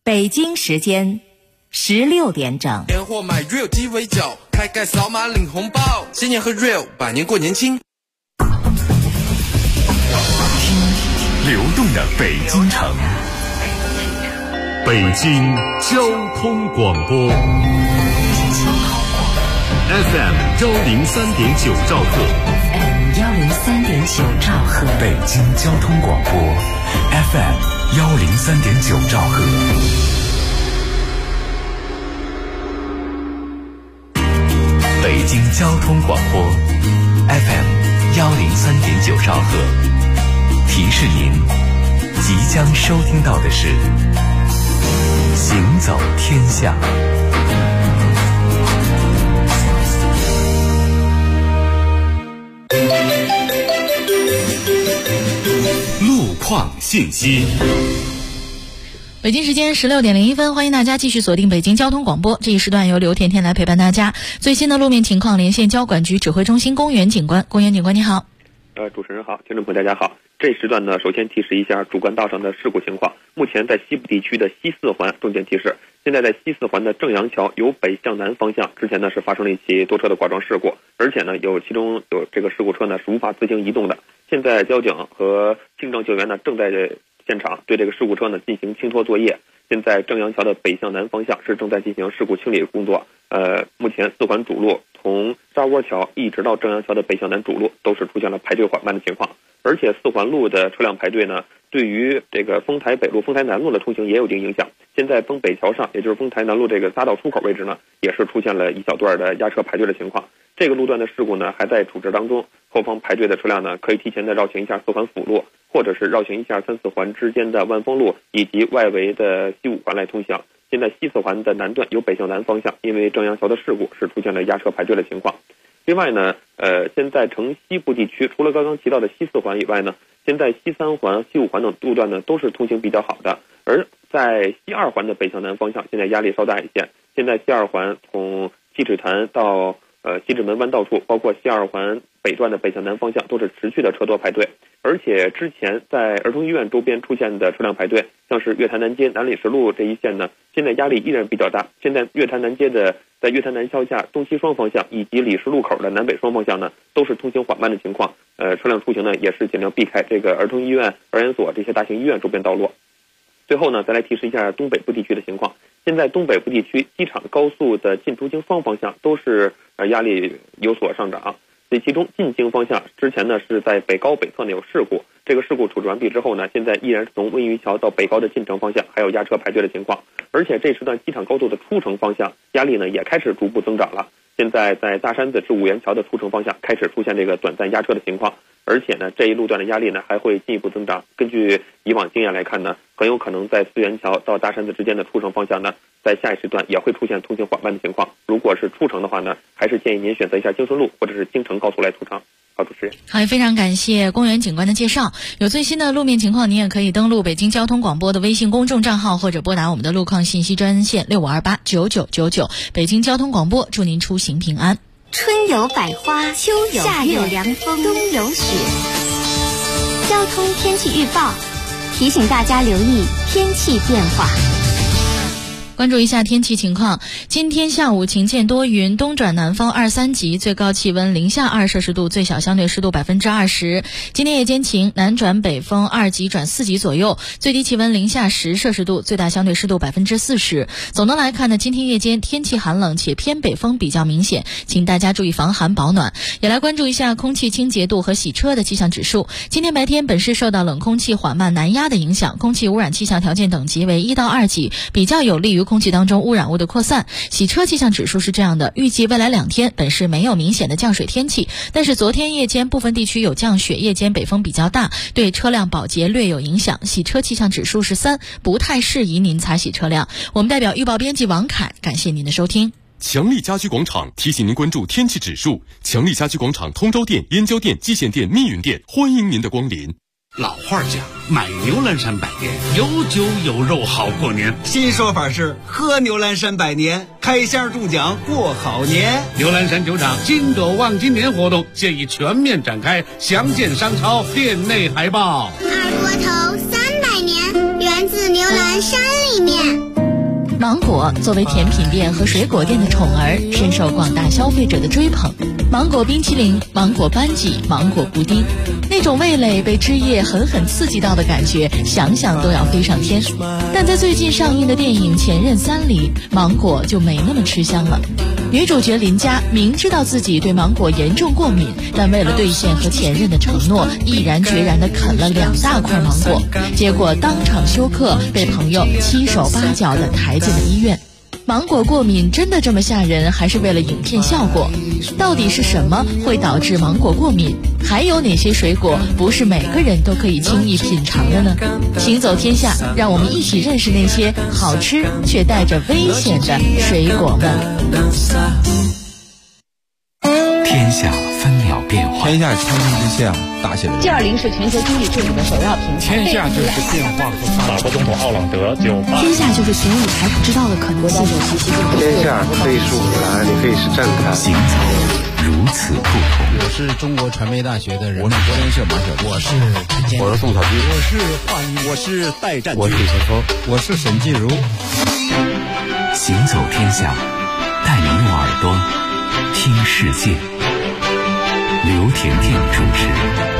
北京时间16点整。 年货买 real 鸡尾酒，开盖扫码领红包，新年喝 real， 百年过年轻。 听流动的北京城，北京交通广播 FM 103.9兆赫 ，FM 103.9兆赫， 北京交通广播 FM 103.9兆赫。北京交通广播 FM 103.9兆赫，提示您即将收听到的是行走天下。路况信息。 北京时间16点01分，欢迎大家继续锁定北京交通广播。这一时段由刘甜甜来陪伴大家。最新的路面情况连线交管局指挥中心公园警官。公园警官你好。 主持人好，听众朋友大家好。这时段呢，首先提示一下主干道上的事故情况。目前在西部地区的西四环重点提示，现在在西四环的正阳桥由北向南方向，之前呢是发生了一起多车的剐撞事故，而且呢其中有这个事故车呢是无法自行移动的。现在交警和清障救援呢正在现场对这个事故车呢进行清拖作业。现在正阳桥的北向南方向是正在进行事故清理工作。目前四环主路从沙窝桥一直到正阳桥的北向南主路都是出现了排队缓慢的情况，而且四环路的车辆排队呢，对于这个丰台北路、丰台南路的通行也有一定影响。现在丰北桥上，也就是丰台南路这个匝道出口位置呢，也是出现了一小段的压车排队的情况。这个路段的事故呢还在处置当中，后方排队的车辆呢可以提前的绕行一下四环辅路，或者是绕行一下三四环之间的万丰路以及外围的西五环来通行。现在西四环的南段由北向南方向，因为正阳桥的事故是出现了压车排队的情况。另外呢，现在城西部地区除了刚刚提到的西四环以外呢，现在西三环、西五环等路段呢都是通行比较好的。而在西二环的北向南方向，现在压力稍大一些。现在西二环从西直潭到西直门弯道处，包括西二环北段的北向南方向都是持续的车多排队。而且之前在儿童医院周边出现的车辆排队，像是月坛南街、南礼士路这一线呢，现在压力依然比较大。现在月坛南街的在月坛南桥下东西双方向以及礼士路口的南北双方向呢，都是通行缓慢的情况。车辆出行呢也是尽量避开这个儿童医院、儿研所这些大型医院周边道路。最后呢，再来提示一下东北部地区的情况。现在东北部地区机场高速的进出京双方向都是压力有所上涨。其中进京方向之前呢是在北高北侧呢有事故，这个事故处置完毕之后呢，现在依然是从温榆桥到北高的进城方向还有压车排队的情况。而且这时段机场高速的出城方向压力呢也开始逐步增长了。现在在大山子至五元桥的出城方向开始出现这个短暂压车的情况，而且呢这一路段的压力呢还会进一步增长。根据以往经验来看呢，很有可能在四元桥到大山子之间的出城方向呢，在下一时段也会出现通行缓慢的情况。如果是出城的话呢，还是建议您选择一下京顺路或者是京承高速来出城。好，主持人。 好，非常感谢公园警官的介绍。有最新的路面情况，您也可以登录北京交通广播的微信公众账号，或者拨打我们的路况信息专线65289999。北京交通广播，祝您出行平安。 春有百花，秋有月，夏有凉风，冬有雪。交通天气预报提醒大家留意天气变化。 关注一下天气情况，今天下午晴见多云，东转南风2、3级，最高气温零下2摄氏度，最小相对湿度20%。今天夜间晴，南转北风2级转4级左右，最低气温零下10摄氏度，最大相对湿度40%。总的来看呢，今天夜间天气寒冷且偏北风比较明显，请大家注意防寒保暖。也来关注一下空气清洁度和洗车的气象指数。今天白天本市受到冷空气缓慢南压的影响，空气污染气象条件等级为1到2级，比较有利于空气当中污染物的扩散。洗车气象指数是这样的，预计未来2天本市没有明显的降水天气，但是昨天夜间部分地区有降雪，夜间北风比较大，对车辆保洁略有影响。洗车气象指数是3，不太适宜您擦洗车辆。我们代表预报编辑王凯，感谢您的收听。 强力家居广场提醒您关注天气指数。强力家居广场通州店、燕郊店、蓟县店、密云店，欢迎您的光临。 老话讲，买牛栏山百年，有酒有肉好过年。 新说法是喝牛栏山百年，开箱中奖过好年。 牛栏山酒厂金斗望金年活动现已全面展开，详见商超店内海报。 二锅头300年，源自牛栏山里面。 芒果作为甜品店和水果店的宠儿，深受广大消费者的追捧。芒果冰淇淋、芒果班戟、芒果布丁，那种味蕾被汁液狠狠刺激到的感觉，想想都要飞上天。但在最近上映的电影《前任3》里，芒果就没那么吃香了。女主角林佳明知道自己对芒果严重过敏，但为了兑现和前任的承诺，毅然决然地啃了2大块芒果，结果当场休克，被朋友7手8脚地抬进了医院。芒果过敏真的这么吓人，还是为了影片效果？到底是什么会导致芒果过敏？还有哪些水果不是每个人都可以轻易品尝的呢？行走天下，让我们一起认识那些好吃却带着危险的水果们。 天下分秒变化， 天下苍生之下，大写人。 G20是全球经济治理的首要平台。 天下就是变化和发展。 法国总统奥朗德就天下就是所有你还不知道的可能性。 天下可以是舞台，也可以是站台。 行走如此不同。 我是中国传媒大学的人。 我是国联社马晓光。 我是陈建。 我是宋小军。 我是华谊。 我是戴占军。 我是陈峰。 我是沈继如。 行走天下，带你用耳朵听世界。刘甜甜主持。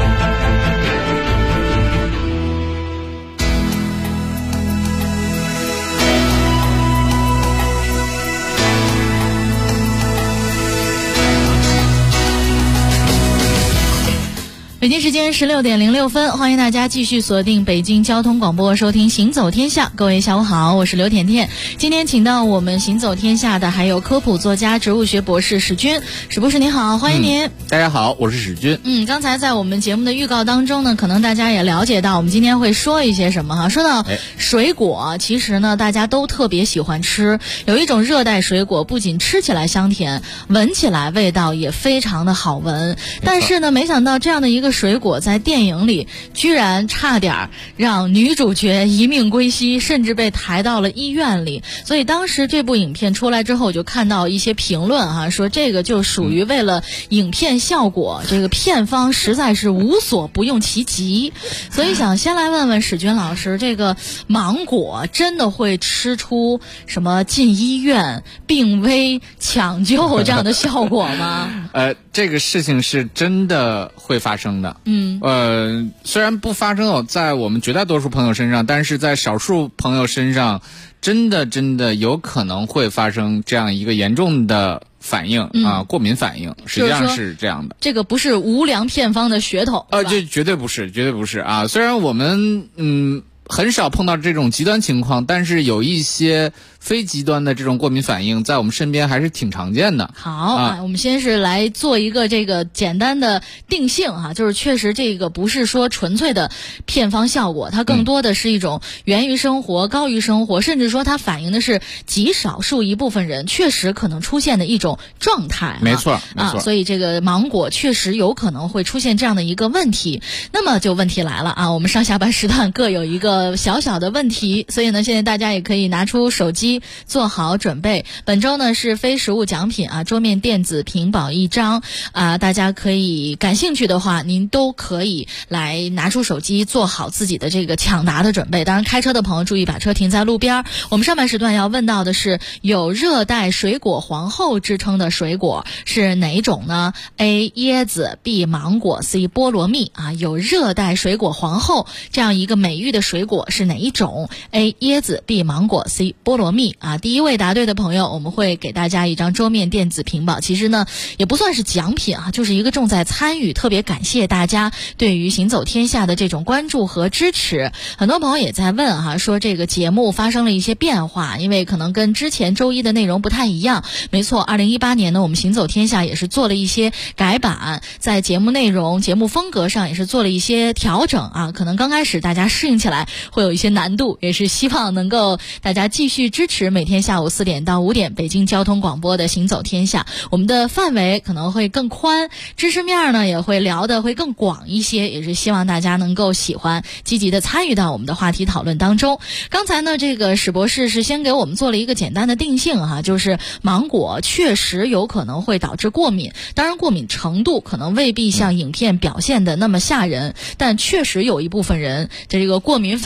北京时间16点06分，欢迎大家继续锁定北京交通广播，收听行走天下。各位下午好，我是刘甜甜。今天请到我们行走天下的还有科普作家、植物学博士史军。史博士您好，欢迎您。 大家好，我是史军。 刚才在我们节目的预告当中呢，可能大家也了解到我们今天会说一些什么哈。说到水果，其实呢大家都特别喜欢吃，有一种热带水果不仅吃起来香甜，闻起来味道也非常的好闻，但是呢没想到这样的一个水果在电影里居然差点让女主角一命归西，甚至被抬到了医院里。所以当时这部影片出来之后，就看到一些评论说这个就属于为了影片效果，这个片方实在是无所不用其极。所以想先来问问史军老师，这个芒果真的会吃出什么进医院、病危、抢救这样的效果吗？ 这个事情是真的会发生的。虽然不发生在我们绝大多数朋友身上，但是在少数朋友身上真的有可能会发生这样一个严重的反应过敏反应，实际上是这样的。 这个不是无良片方的噱头这绝对不是啊！虽然我们很少碰到这种极端情况，但是有一些非极端的这种过敏反应在我们身边还是挺常见的。 好，我们先是来做一个这个简单的定性就是确实这个不是说纯粹的片方效果，它更多的是一种源于生活、高于生活，甚至说它反映的是极少数一部分人确实可能出现的一种状态。 没错所以这个芒果确实有可能会出现这样的一个问题。那么就问题来了我们上下班时段各有一个小小的问题，所以呢现在大家也可以拿出手机做好准备。本周呢是非实物奖品桌面电子屏保1张大家可以感兴趣的话，您都可以来拿出手机做好自己的这个抢答的准备。当然开车的朋友注意把车停在路边。我们上半时段要问到的是有热带水果皇后之称的水果是哪种呢？ A 椰子， B 芒果， C 菠萝蜜有热带水果皇后这样一个美誉的水果是哪一种？ A 椰子， B 芒果， C 菠萝蜜第一位答对的朋友，我们会给大家一张桌面电子屏保。其实呢也不算是奖品就是一个重在参与，特别感谢大家对于行走天下的这种关注和支持。很多朋友也在问说这个节目发生了一些变化，因为可能跟之前周一的内容不太一样。没错，2018年呢我们行走天下也是做了一些改版，在节目内容、节目风格上也是做了一些调整可能刚开始大家适应起来会有一些难度，也是希望能够大家继续支持每天下午4点到5点北京交通广播的行走天下。我们的范围可能会更宽，知识面呢也会聊得会更广一些，也是希望大家能够喜欢，积极的参与到我们的话题讨论当中。刚才呢这个史博士是先给我们做了一个简单的定性就是芒果确实有可能会导致过敏，当然过敏程度可能未必像影片表现的那么吓人，但确实有一部分人这个过敏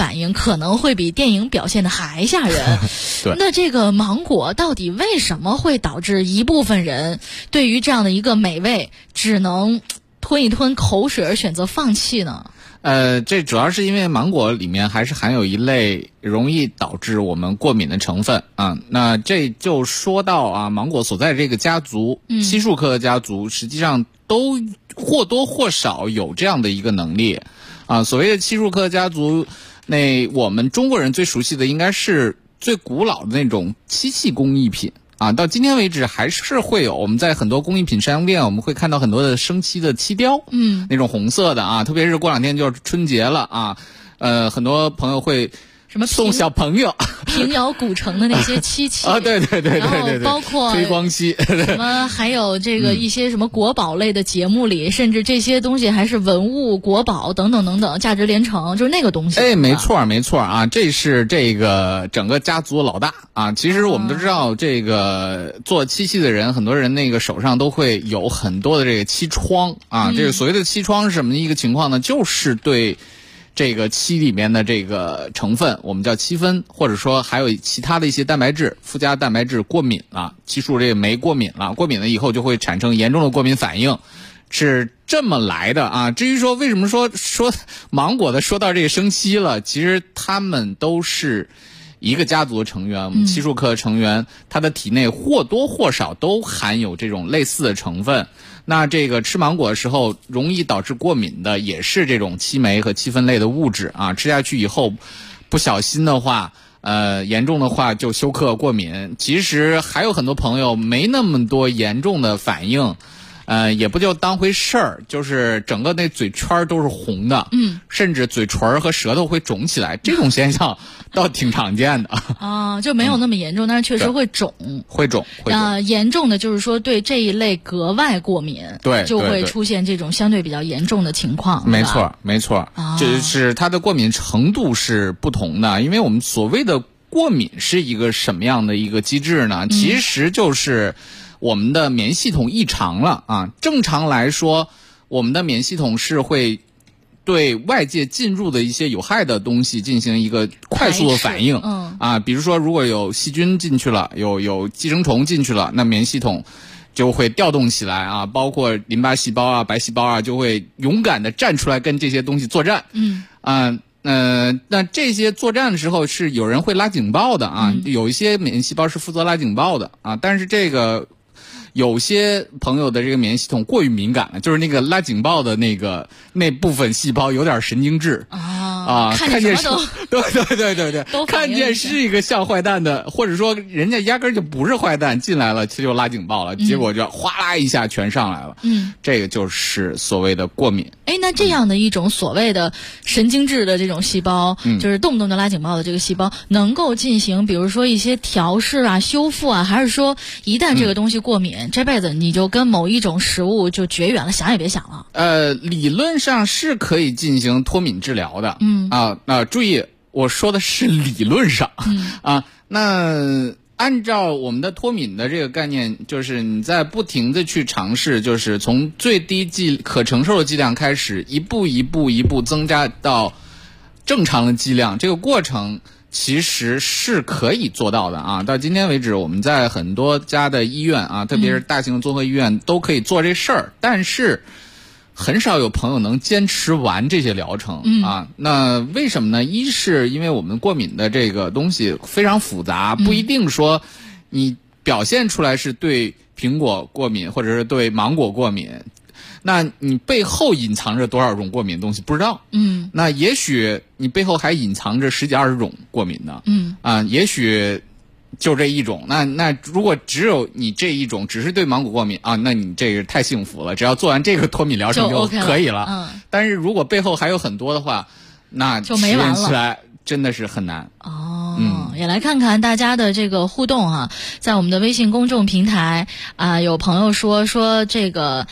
反应可能会比电影表现的还吓人。 对， 那这个芒果到底为什么会导致一部分人对于这样的一个美味只能吞一吞口水而选择放弃呢？ 这主要是因为芒果里面还是含有一类容易导致我们过敏的成分啊。那这就说到啊，芒果所在这个家族，漆树科的家族，实际上都或多或少有这样的一个能力啊。所谓的漆树科家族，那我们中国人最熟悉的应该是最古老的那种漆器工艺品。啊，到今天为止还是会有，我们在很多工艺品商店，我们会看到很多的生漆的漆雕，那种红色的啊，特别是过两天就是春节了啊，很多朋友会什么送小朋友平遥古城的那些漆器啊，对，然后包括推光漆， 什么还有这个一些什么国宝类的节目里，甚至这些东西还是文物国宝等等等等，价值连城，就是那个东西。 没错啊，这是这个整个家族老大啊。其实我们都知道，这个做漆器的人，很多人那个手上都会有很多的这个漆疮啊。这个所谓的漆疮是什么一个情况呢？就是对这个漆里面的这个成分，我们叫漆酚，或者说还有其他的一些蛋白质、附加蛋白质过敏了，漆树这个酶过敏了，过敏了以后就会产生严重的过敏反应，是这么来的啊。至于说为什么说芒果的说到这个生漆了，其实他们都是一个家族的成员，我们漆树科成员，他的体内或多或少都含有这种类似的成分。那这个吃芒果的时候容易导致过敏的也是这种漆酶和漆酚类的物质啊，吃下去以后不小心的话严重的话就休克过敏。其实还有很多朋友没那么多严重的反应，也不就当回事儿，就是整个那嘴圈都是红的，甚至嘴唇和舌头会肿起来，这种现象倒挺常见的啊，就没有那么严重，但是确实会肿， 会肿。 严重的就是说对这一类格外过敏， 对， 就会出现这种相对比较严重的情况。 没错，就是它的过敏程度是不同的，因为我们所谓的过敏是一个什么样的一个机制呢？其实就是我们的免疫系统异常了啊。正常来说，我们的免疫系统是会对外界进入的一些有害的东西进行一个快速的反应，比如说如果有细菌进去了，有寄生虫进去了，那免疫系统就会调动起来啊，包括淋巴细胞啊、白细胞啊，就会勇敢的站出来跟这些东西作战。那这些作战的时候是有人会拉警报的啊，有一些免疫细胞是负责拉警报的啊，但是这个有些朋友的这个免疫系统过于敏感了，就是那个拉警报的那部分细胞有点神经质看见什么都对，看见是一个像坏蛋的，或者说人家压根就不是坏蛋进来了，他就拉警报了，结果就哗啦一下全上来了。这个就是所谓的过敏。 那这样的一种所谓的神经质的这种细胞，就是动不动就拉警报的这个细胞，能够进行比如说一些调试啊、修复啊，还是说一旦这个东西过敏，这辈子你就跟某一种食物就绝缘了，想也别想了？ 理论上是可以进行脱敏治疗的。注意我说的是理论上。那按照我们的脱敏的这个概念，就是你在不停的去尝试，就是从最低可承受的剂量开始，一步增加到正常的剂量，这个过程其实是可以做到的啊。到今天为止，我们在很多家的医院啊，特别是大型的综合医院都可以做这事儿，但是很少有朋友能坚持完这些疗程啊。那为什么呢？一是因为我们过敏的这个东西非常复杂，不一定说你表现出来是对苹果过敏或者是对芒果过敏，那你背后隐藏着多少种过敏的东西不知道。那也许你背后还隐藏着10几20种过敏的。也许就这一种，那如果只有你这一种，只是对芒果过敏啊，那你这个太幸福了，只要做完这个脱敏疗程就可以了。但是如果背后还有很多的话，那就没完了， 起来真的是很难。 也来看看大家的这个互动啊，在我们的微信公众平台有朋友说这个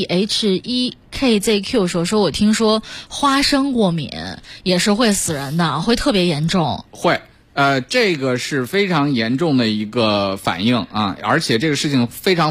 BH1KZQ 说我听说花生过敏也是会死人的，会特别严重。 会。这个是非常严重的一个反应啊，而且这个事情非常普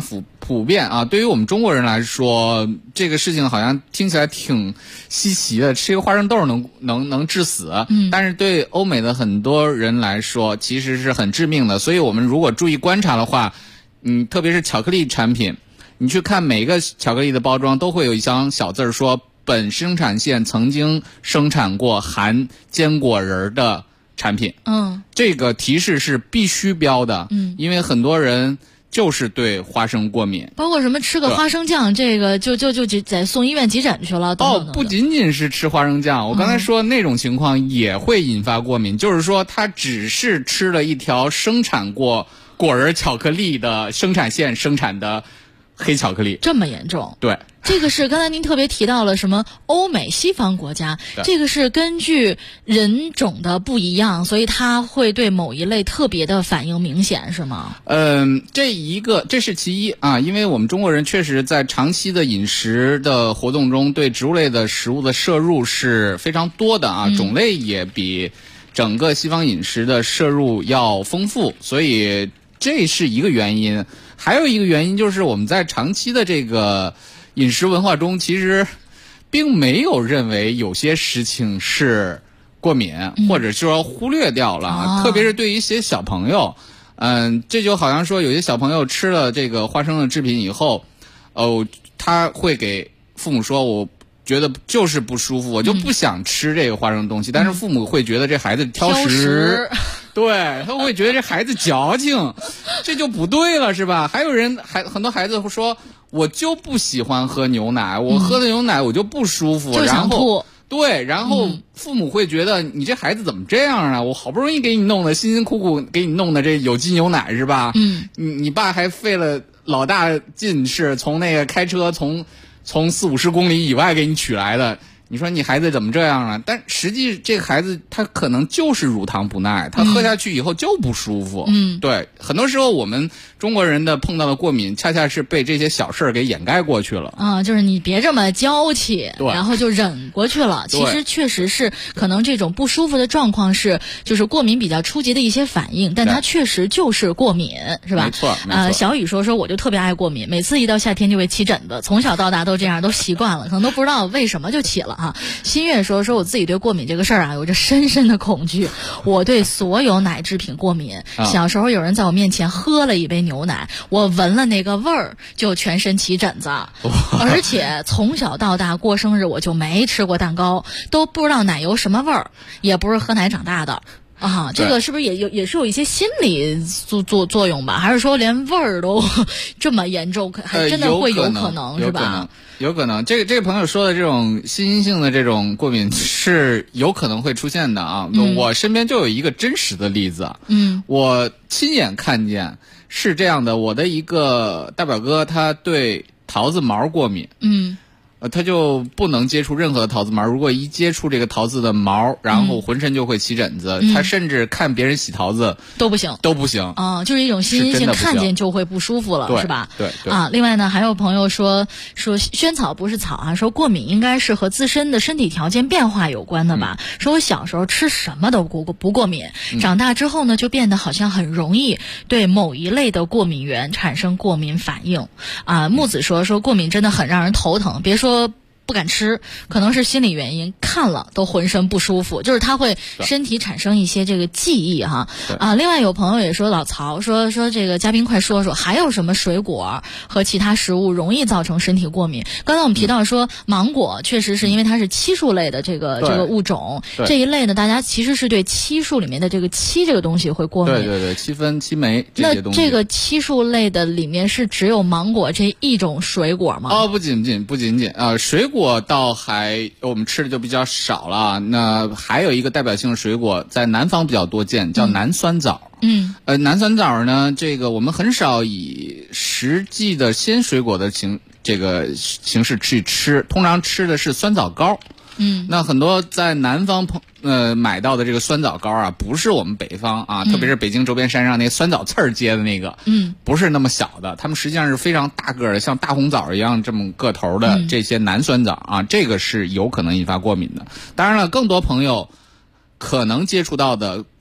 普遍啊，对于我们中国人来说，这个事情好像听起来挺稀奇的，吃一个花生豆能致死。但是对欧美的很多人来说，其实是很致命的。所以我们如果注意观察的话，特别是巧克力产品，你去看每个巧克力的包装都会有一行小字说，本生产线曾经生产过含坚果仁的产品。这个提示是必须标的。因为很多人就是对花生过敏， 包括什么吃个花生酱，这个就得送医院急诊去了。 不仅仅是吃花生酱，我刚才说那种情况也会引发过敏，就是说他只是吃了一条生产过果仁巧克力的生产线生产的黑巧克力， 这么严重？ 对。 这个是刚才您特别提到了什么欧美西方国家，这个是根据人种的不一样，所以它会对某一类特别的反应明显，是吗？ 这是其一啊，因为我们中国人确实在长期的饮食的活动中，对植物类的食物的摄入是非常多的啊，种类也比整个西方饮食的摄入要丰富，所以这是一个原因。还有一个原因就是我们在长期的这个饮食文化中，其实并没有认为有些事情是过敏，或者说忽略掉了，特别是对于一些小朋友，这就好像说有些小朋友吃了这个花生的制品以后，他会给父母说，我觉得就是不舒服，我就不想吃这个花生的东西，但是父母会觉得这孩子挑食。对，他会觉得这孩子矫情，这就不对了，是吧？还有很多孩子会说，我就不喜欢喝牛奶，我喝的牛奶我就不舒服， 然后对，然后父母会觉得你这孩子怎么这样啊？我好不容易给你弄的，辛辛苦苦给你弄的这有机牛奶是吧？你爸还费了老大劲是从那个开车从40-50公里以外给你取来的。你说你孩子怎么这样啊？但实际这个孩子他可能就是乳糖不耐，他喝下去以后就不舒服。对，很多时候我们中国人的碰到的过敏，恰恰是被这些小事儿给掩盖过去了。 就是你别这么娇气，然后就忍过去了。其实确实是可能这种不舒服的状况就是过敏比较初级的一些反应，但它确实就是过敏，是吧？ 没错。 小雨说我就特别爱过敏，每次一到夏天就会起疹子，从小到大都这样，都习惯了，可能都不知道为什么就起了。新月说我自己对过敏这个事儿有着深深的恐惧，我对所有奶制品过敏。小时候有人在我面前喝了一杯牛奶，我闻了那个味儿就全身起疹子，而且从小到大过生日我就没吃过蛋糕，都不知道奶油什么味儿，也不是喝奶长大的。这个是不是也是有一些心理作用吧？还是说连味儿都这么严重，还真的会有可能是吧？ 有可能，这个朋友说的这种新兴的这种过敏是有可能会出现的啊。我身边就有一个真实的例子，我亲眼看见是这样的。我的一个大表哥，他对桃子毛过敏，他就不能接触任何的桃子毛，如果一接触这个桃子的毛，然后浑身就会起疹子。他甚至看别人洗桃子都不行。就是一种心因性，看见就会不舒服了，是吧？ 对。 另外呢，还有朋友说萱草不是草说过敏应该是和自身的身体条件变化有关的吧？说我小时候吃什么都不过敏，长大之后呢就变得好像很容易对某一类的过敏源产生过敏反应。木子说过敏真的很让人头疼，别说不敢吃，可能是心理原因，看了都浑身不舒服，就是他会身体产生一些这个记忆哈。另外有朋友也说，老曹说这个嘉宾快说还有什么水果和其他食物容易造成身体过敏？刚才我们提到说芒果确实是因为它是漆树类的这个物种，这一类呢大家其实是对漆树里面的这个漆这个东西会过敏。 对，漆分、漆酶这些东西。 那这个漆树类的里面是只有芒果这一种水果吗？ 不仅仅水果倒还我们吃的就比较少了。那还有一个代表性的水果在南方比较多见，叫南酸枣。南酸枣呢，这个我们很少以实际的鲜水果的形式去吃，通常吃的是酸枣糕。那很多在南方买到的这个酸枣糕不是我们北方特别是北京周边山上那酸枣刺儿结的那个，不是那么小的，它们实际上是非常大个的，像大红枣一样这么个头的这些南酸枣这个是有可能引发过敏的。当然了，更多朋友可能接触到的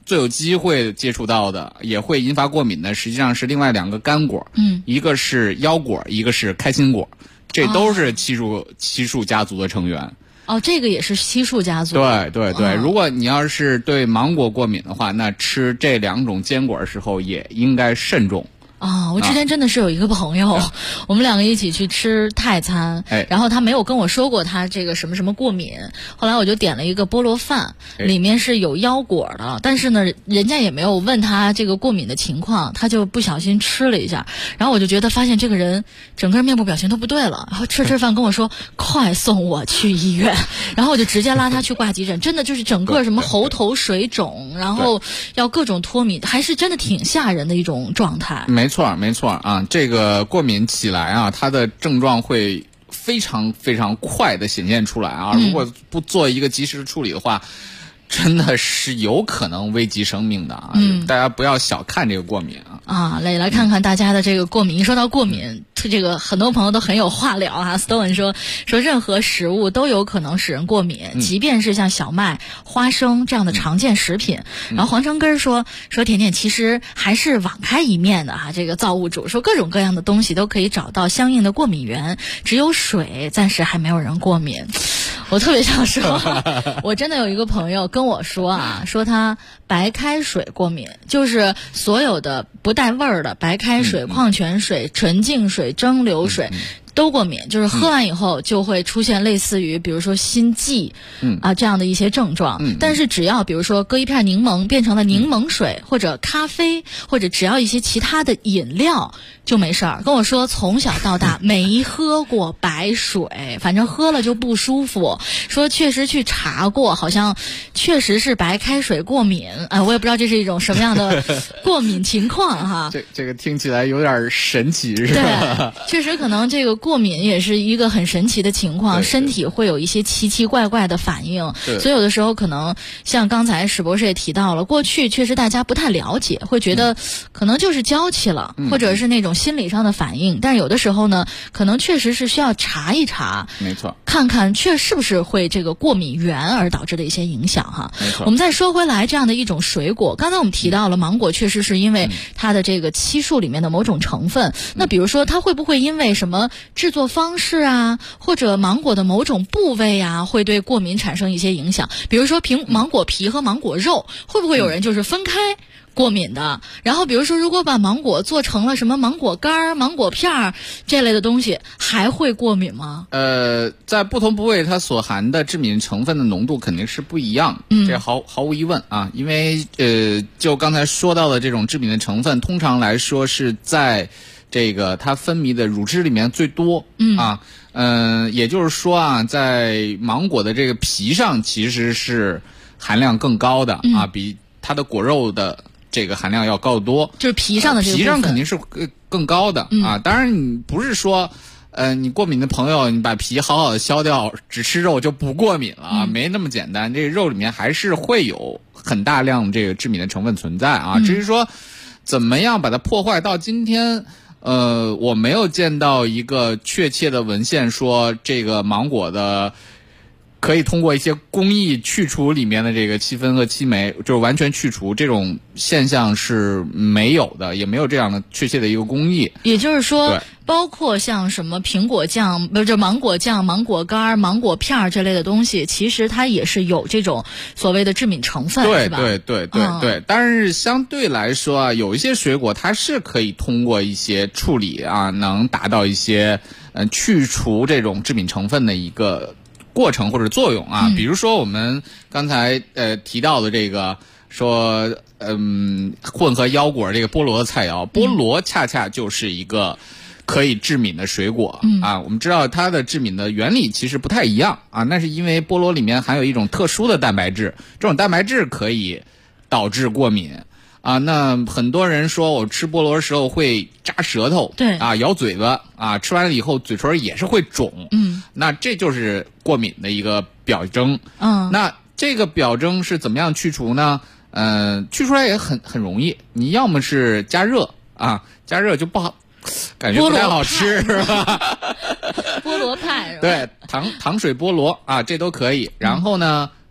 最有机会接触到的，也会引发过敏的，实际上是另外2个干果，一个是腰果，一个是开心果，这都是漆树家族的成员。 哦，这个也是漆树家族。 对对对，如果你要是对芒果过敏的话，那吃这2种坚果的时候也应该慎重。 我之前真的是有一个朋友，我们2个一起去吃泰餐，然后他没有跟我说过他这个什么什么过敏，后来我就点了一个菠萝饭，里面是有腰果的，但是呢人家也没有问他这个过敏的情况，他就不小心吃了一下，然后我就发现这个人整个面部表情都不对了，然后吃饭跟我说快送我去医院，然后我就直接拉他去挂急诊，真的就是整个什么喉头水肿，然后要各种脱敏，还是真的挺吓人的一种状态。 没错啊，这个过敏起来啊，它的症状会非常非常快的显现出来啊，如果不做一个及时的处理的话，真的是有可能危及生命的啊！大家不要小看这个过敏啊！ 来看看大家的这个过敏。一说到过敏，这个很多朋友都很有话聊啊。Stone 说任何食物都有可能使人过敏，即便是像小麦、花生这样的常见食品。然后黄成根说甜甜其实还是网开一面的哈，这个造物主说各种各样的东西都可以找到相应的过敏源，只有水暂时还没有人过敏。我特别想说，我真的有一个朋友跟我说说他白开水过敏，就是所有的不带味儿的白开水、矿泉水、纯净水、蒸馏水都过敏，就是喝完以后就会出现类似于比如说心悸这样的一些症状。但是只要比如说搁一片柠檬变成了柠檬水，或者咖啡，或者只要一些其他的饮料就没事儿。跟我说从小到大没喝过白水，反正喝了就不舒服，说确实去查过，好像确实是白开水过敏。我也不知道这是一种什么样的过敏情况哈。 这个听起来有点神奇是吧？ 对，确实可能这个过敏也是一个很神奇的情况，身体会有一些奇奇怪怪的反应，所以有的时候可能像刚才史博士也提到了，过去确实大家不太了解，会觉得可能就是娇气了，或者是那种心理上的反应，但是有的时候呢，可能确实是需要查一查， 没错， 看看是不是会这个过敏源而导致的一些影响哈。 没错。 我们再说回来，这样的一种水果，刚才我们提到了芒果，确实是因为它的这个漆树里面的某种成分，那比如说它会不会因为什么制作方式啊，或者芒果的某种部位啊，会对过敏产生一些影响？比如说芒果皮和芒果肉，会不会有人就是分开过敏的？然后比如说如果把芒果做成了什么芒果干、芒果片这类的东西，还会过敏吗？ 在不同部位它所含的致敏成分的浓度肯定是不一样，这毫无疑问啊，因为就刚才说到的这种致敏的成分，通常来说是在这个它分泌的乳汁里面最多，也就是说啊，在芒果的这个皮上其实是含量更高的比它的果肉的这个含量要高得多， 就是皮上的这个部分， 皮上肯定是更高的当然你不是说你过敏的朋友你把皮好好的削掉，只吃肉就不过敏了没那么简单，这个肉里面还是会有很大量这个致敏的成分存在只是说怎么样把它破坏。到今天我没有见到一个确切的文献说这个芒果的可以通过一些工艺去除里面的这个气酚和漆酶，就是完全去除，这种现象是没有的，也没有这样的确切的一个工艺。 也就是说，包括像什么苹果酱、芒果酱、芒果干、芒果片这类的东西，其实它也是有这种所谓的致敏成分，是吧？ 对。但是相对来说有一些水果它是可以通过一些处理能达到一些去除这种致敏成分的一个过程或者作用比如说我们刚才提到的这个说混合腰果这个菠萝的菜肴，菠萝恰恰就是一个可以致敏的水果我们知道它的致敏的原理其实不太一样那是因为菠萝里面含有一种特殊的蛋白质，这种蛋白质可以导致过敏那很多人说我吃菠萝的时候会扎舌头， 对咬嘴巴吃完了以后嘴唇也是会肿，那这就是过敏的一个表征。那这个表征是怎么样去除呢？去出来也很容易，你要么是加热加热就不好，感觉不太好吃是吧？ 菠萝派是吧？ 对，糖水菠萝这都可以。然后呢，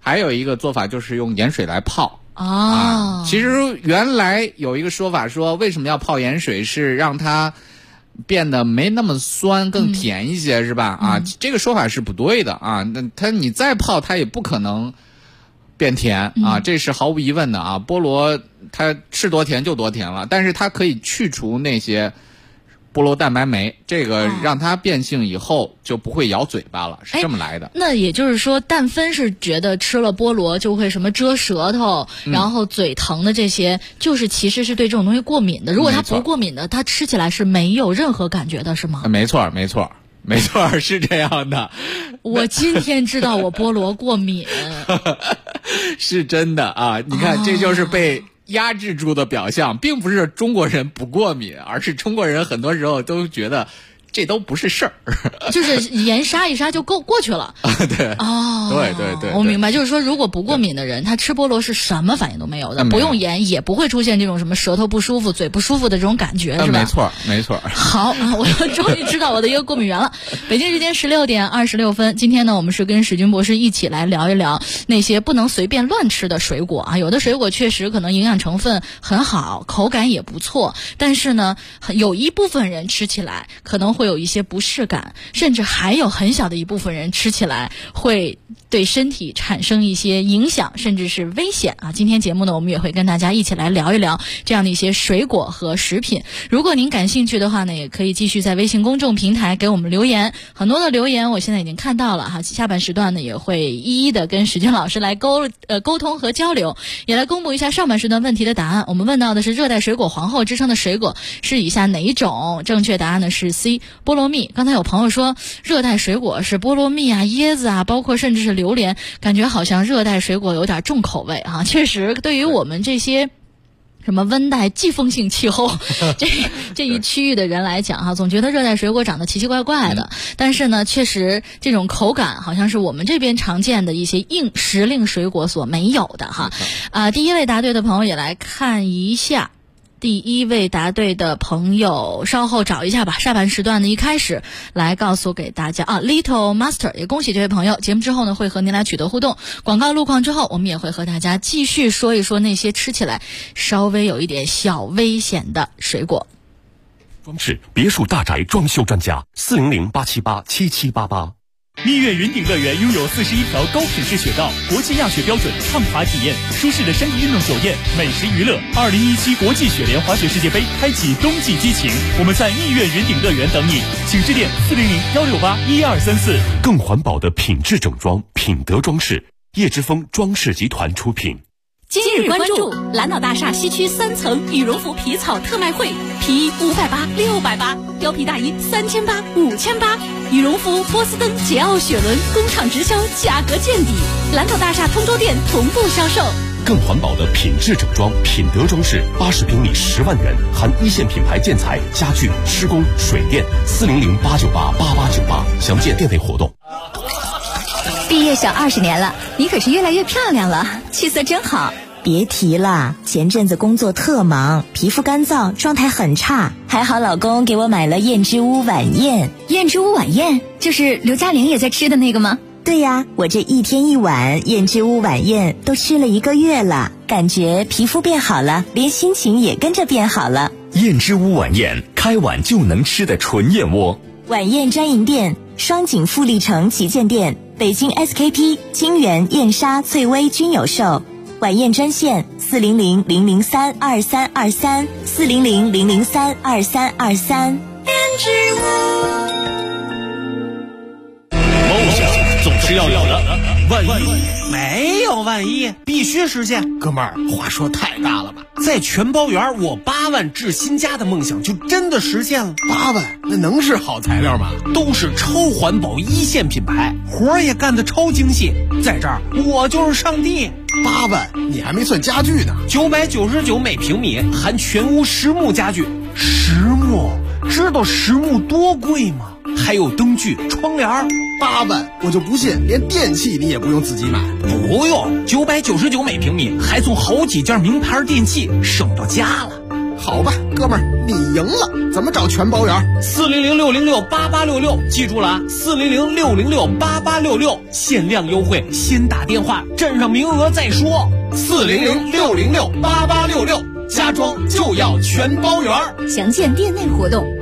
还有一个做法就是用盐水来泡。其实原来有一个说法说，为什么要泡盐水，是让它变得没那么酸，更甜一些，是吧？这个说法是不对的啊。那你再泡，它也不可能变甜啊，这是毫无疑问的啊。菠萝它是多甜就多甜了，但是它可以去除那些菠萝蛋白酶，这个让它变性以后就不会咬嘴巴了，是这么来的。 那也就是说，蛋芬是觉得吃了菠萝就会什么遮舌头，然后嘴疼的这些，就是其实是对这种东西过敏的。如果他不过敏的，他吃起来是没有任何感觉的，是吗？ 没错，是这样的。 我今天知道我菠萝过敏， 是真的啊！你看，这就是被压制住的表象，并不是中国人不过敏，而是中国人很多时候都觉得这都不是事儿， 就是盐杀一杀就过去了。 对，对， 我明白，就是说，如果不过敏的人，他吃菠萝是什么反应都没有的，不用盐也不会出现这种什么舌头不舒服、嘴不舒服的这种感觉，是吧？ 没错。 好，我终于知道我的一个过敏源了。北京时间16:26，今天呢，我们是跟史军博士一起来聊一聊那些不能随便乱吃的水果啊。有的水果确实可能营养成分很好，口感也不错，但是呢，有一部分人吃起来可能会有一些不适感，甚至还有很小的一部分人吃起来会对身体产生一些影响，甚至是危险啊。今天节目呢，我们也会跟大家一起来聊一聊这样的一些水果和食品。如果您感兴趣的话呢，也可以继续在微信公众平台给我们留言，很多的留言我现在已经看到了哈。下半时段呢，也会一一的跟史军老师来沟通和交流，也来公布一下上半时段问题的答案。我们问到的是热带水果皇后之称的水果是以下哪一种？正确答案呢是 C， 菠萝蜜。刚才有朋友说热带水果是菠萝蜜啊、椰子啊，包括甚至是榴莲，感觉好像热带水果有点重口味啊。确实，对于我们这些什么温带季风性气候这一区域的人来讲哈，总觉得热带水果长得奇奇怪怪的，但是呢，确实这种口感好像是我们这边常见的一些硬时令水果所没有的哈。第一位答对的朋友也来看一下。第一位答对的朋友稍后找一下吧，下半时段的一开始来告诉给大家Little Master， 也恭喜这位朋友。节目之后呢，会和您来取得互动。广告路况之后，我们也会和大家继续说一说那些吃起来稍微有一点小危险的水果。 装饰别墅大宅装修专家，400-878-7788。 蜜月云顶乐园拥有41条高品质雪道，国际亚雪标准畅滑体验，舒适的山地运动酒店，美食娱乐。2017国际雪莲滑雪世界杯开启冬季激情，我们在蜜月云顶乐园等你，请致电400-168-1234。 更环保的品质整装，品德装饰，叶之峰装饰集团出品。 今日关注蓝岛大厦西区3层羽绒服皮草特卖会，皮衣580、680，貂皮大衣3800、5800，羽绒服、波司登、桀骜雪伦工厂直销，价格见底。蓝岛大厦通州店同步销售。 更环保的品质整装，品德装饰，80平米10万元，含一线品牌建材、家具、施工、水电。400-898-8898，详见店内活动。 毕业小20年了，你可是越来越漂亮了，气色真好。别提了，前阵子工作特忙，皮肤干燥，状态很差，还好老公给我买了燕之屋晚宴。 燕之屋晚宴就是刘嘉玲也在吃的那个吗？ 对呀，我这1天1碗燕之屋晚宴都吃了1个月了，感觉皮肤变好了，连心情也跟着变好了。 燕之屋晚宴，开碗就能吃的纯燕窝。 晚宴专营店：双井富力城旗舰店、北京 SKP、清源、燕莎、翠微均有售。晚宴专线400-003-2323 400-003-2323。 梦想总是要有的，万一没有万一，必须实现。哥们儿，话说太大了吧？在全包园，我8万置新家的梦想就真的实现了。 8万，那能是好材料吗？ 都是超环保1线品牌，活儿也干得超精细。在这儿，我就是上帝。 8万，你还没算家具呢。 999每平米，含全屋实木家具。实木，知道实木多贵吗？还有灯具、窗帘。 8万，我就不信连电器你也不用自己买。 不用，999每平米，还送好几件名牌电器，省到家了。 好吧，哥们儿，你赢了，怎么找全包圆 ？400-606-8866，记住了啊，400-606-8866，限量优惠，先打电话，占上名额再说。400-606-8866，家装就要全包圆。 详见店内活动。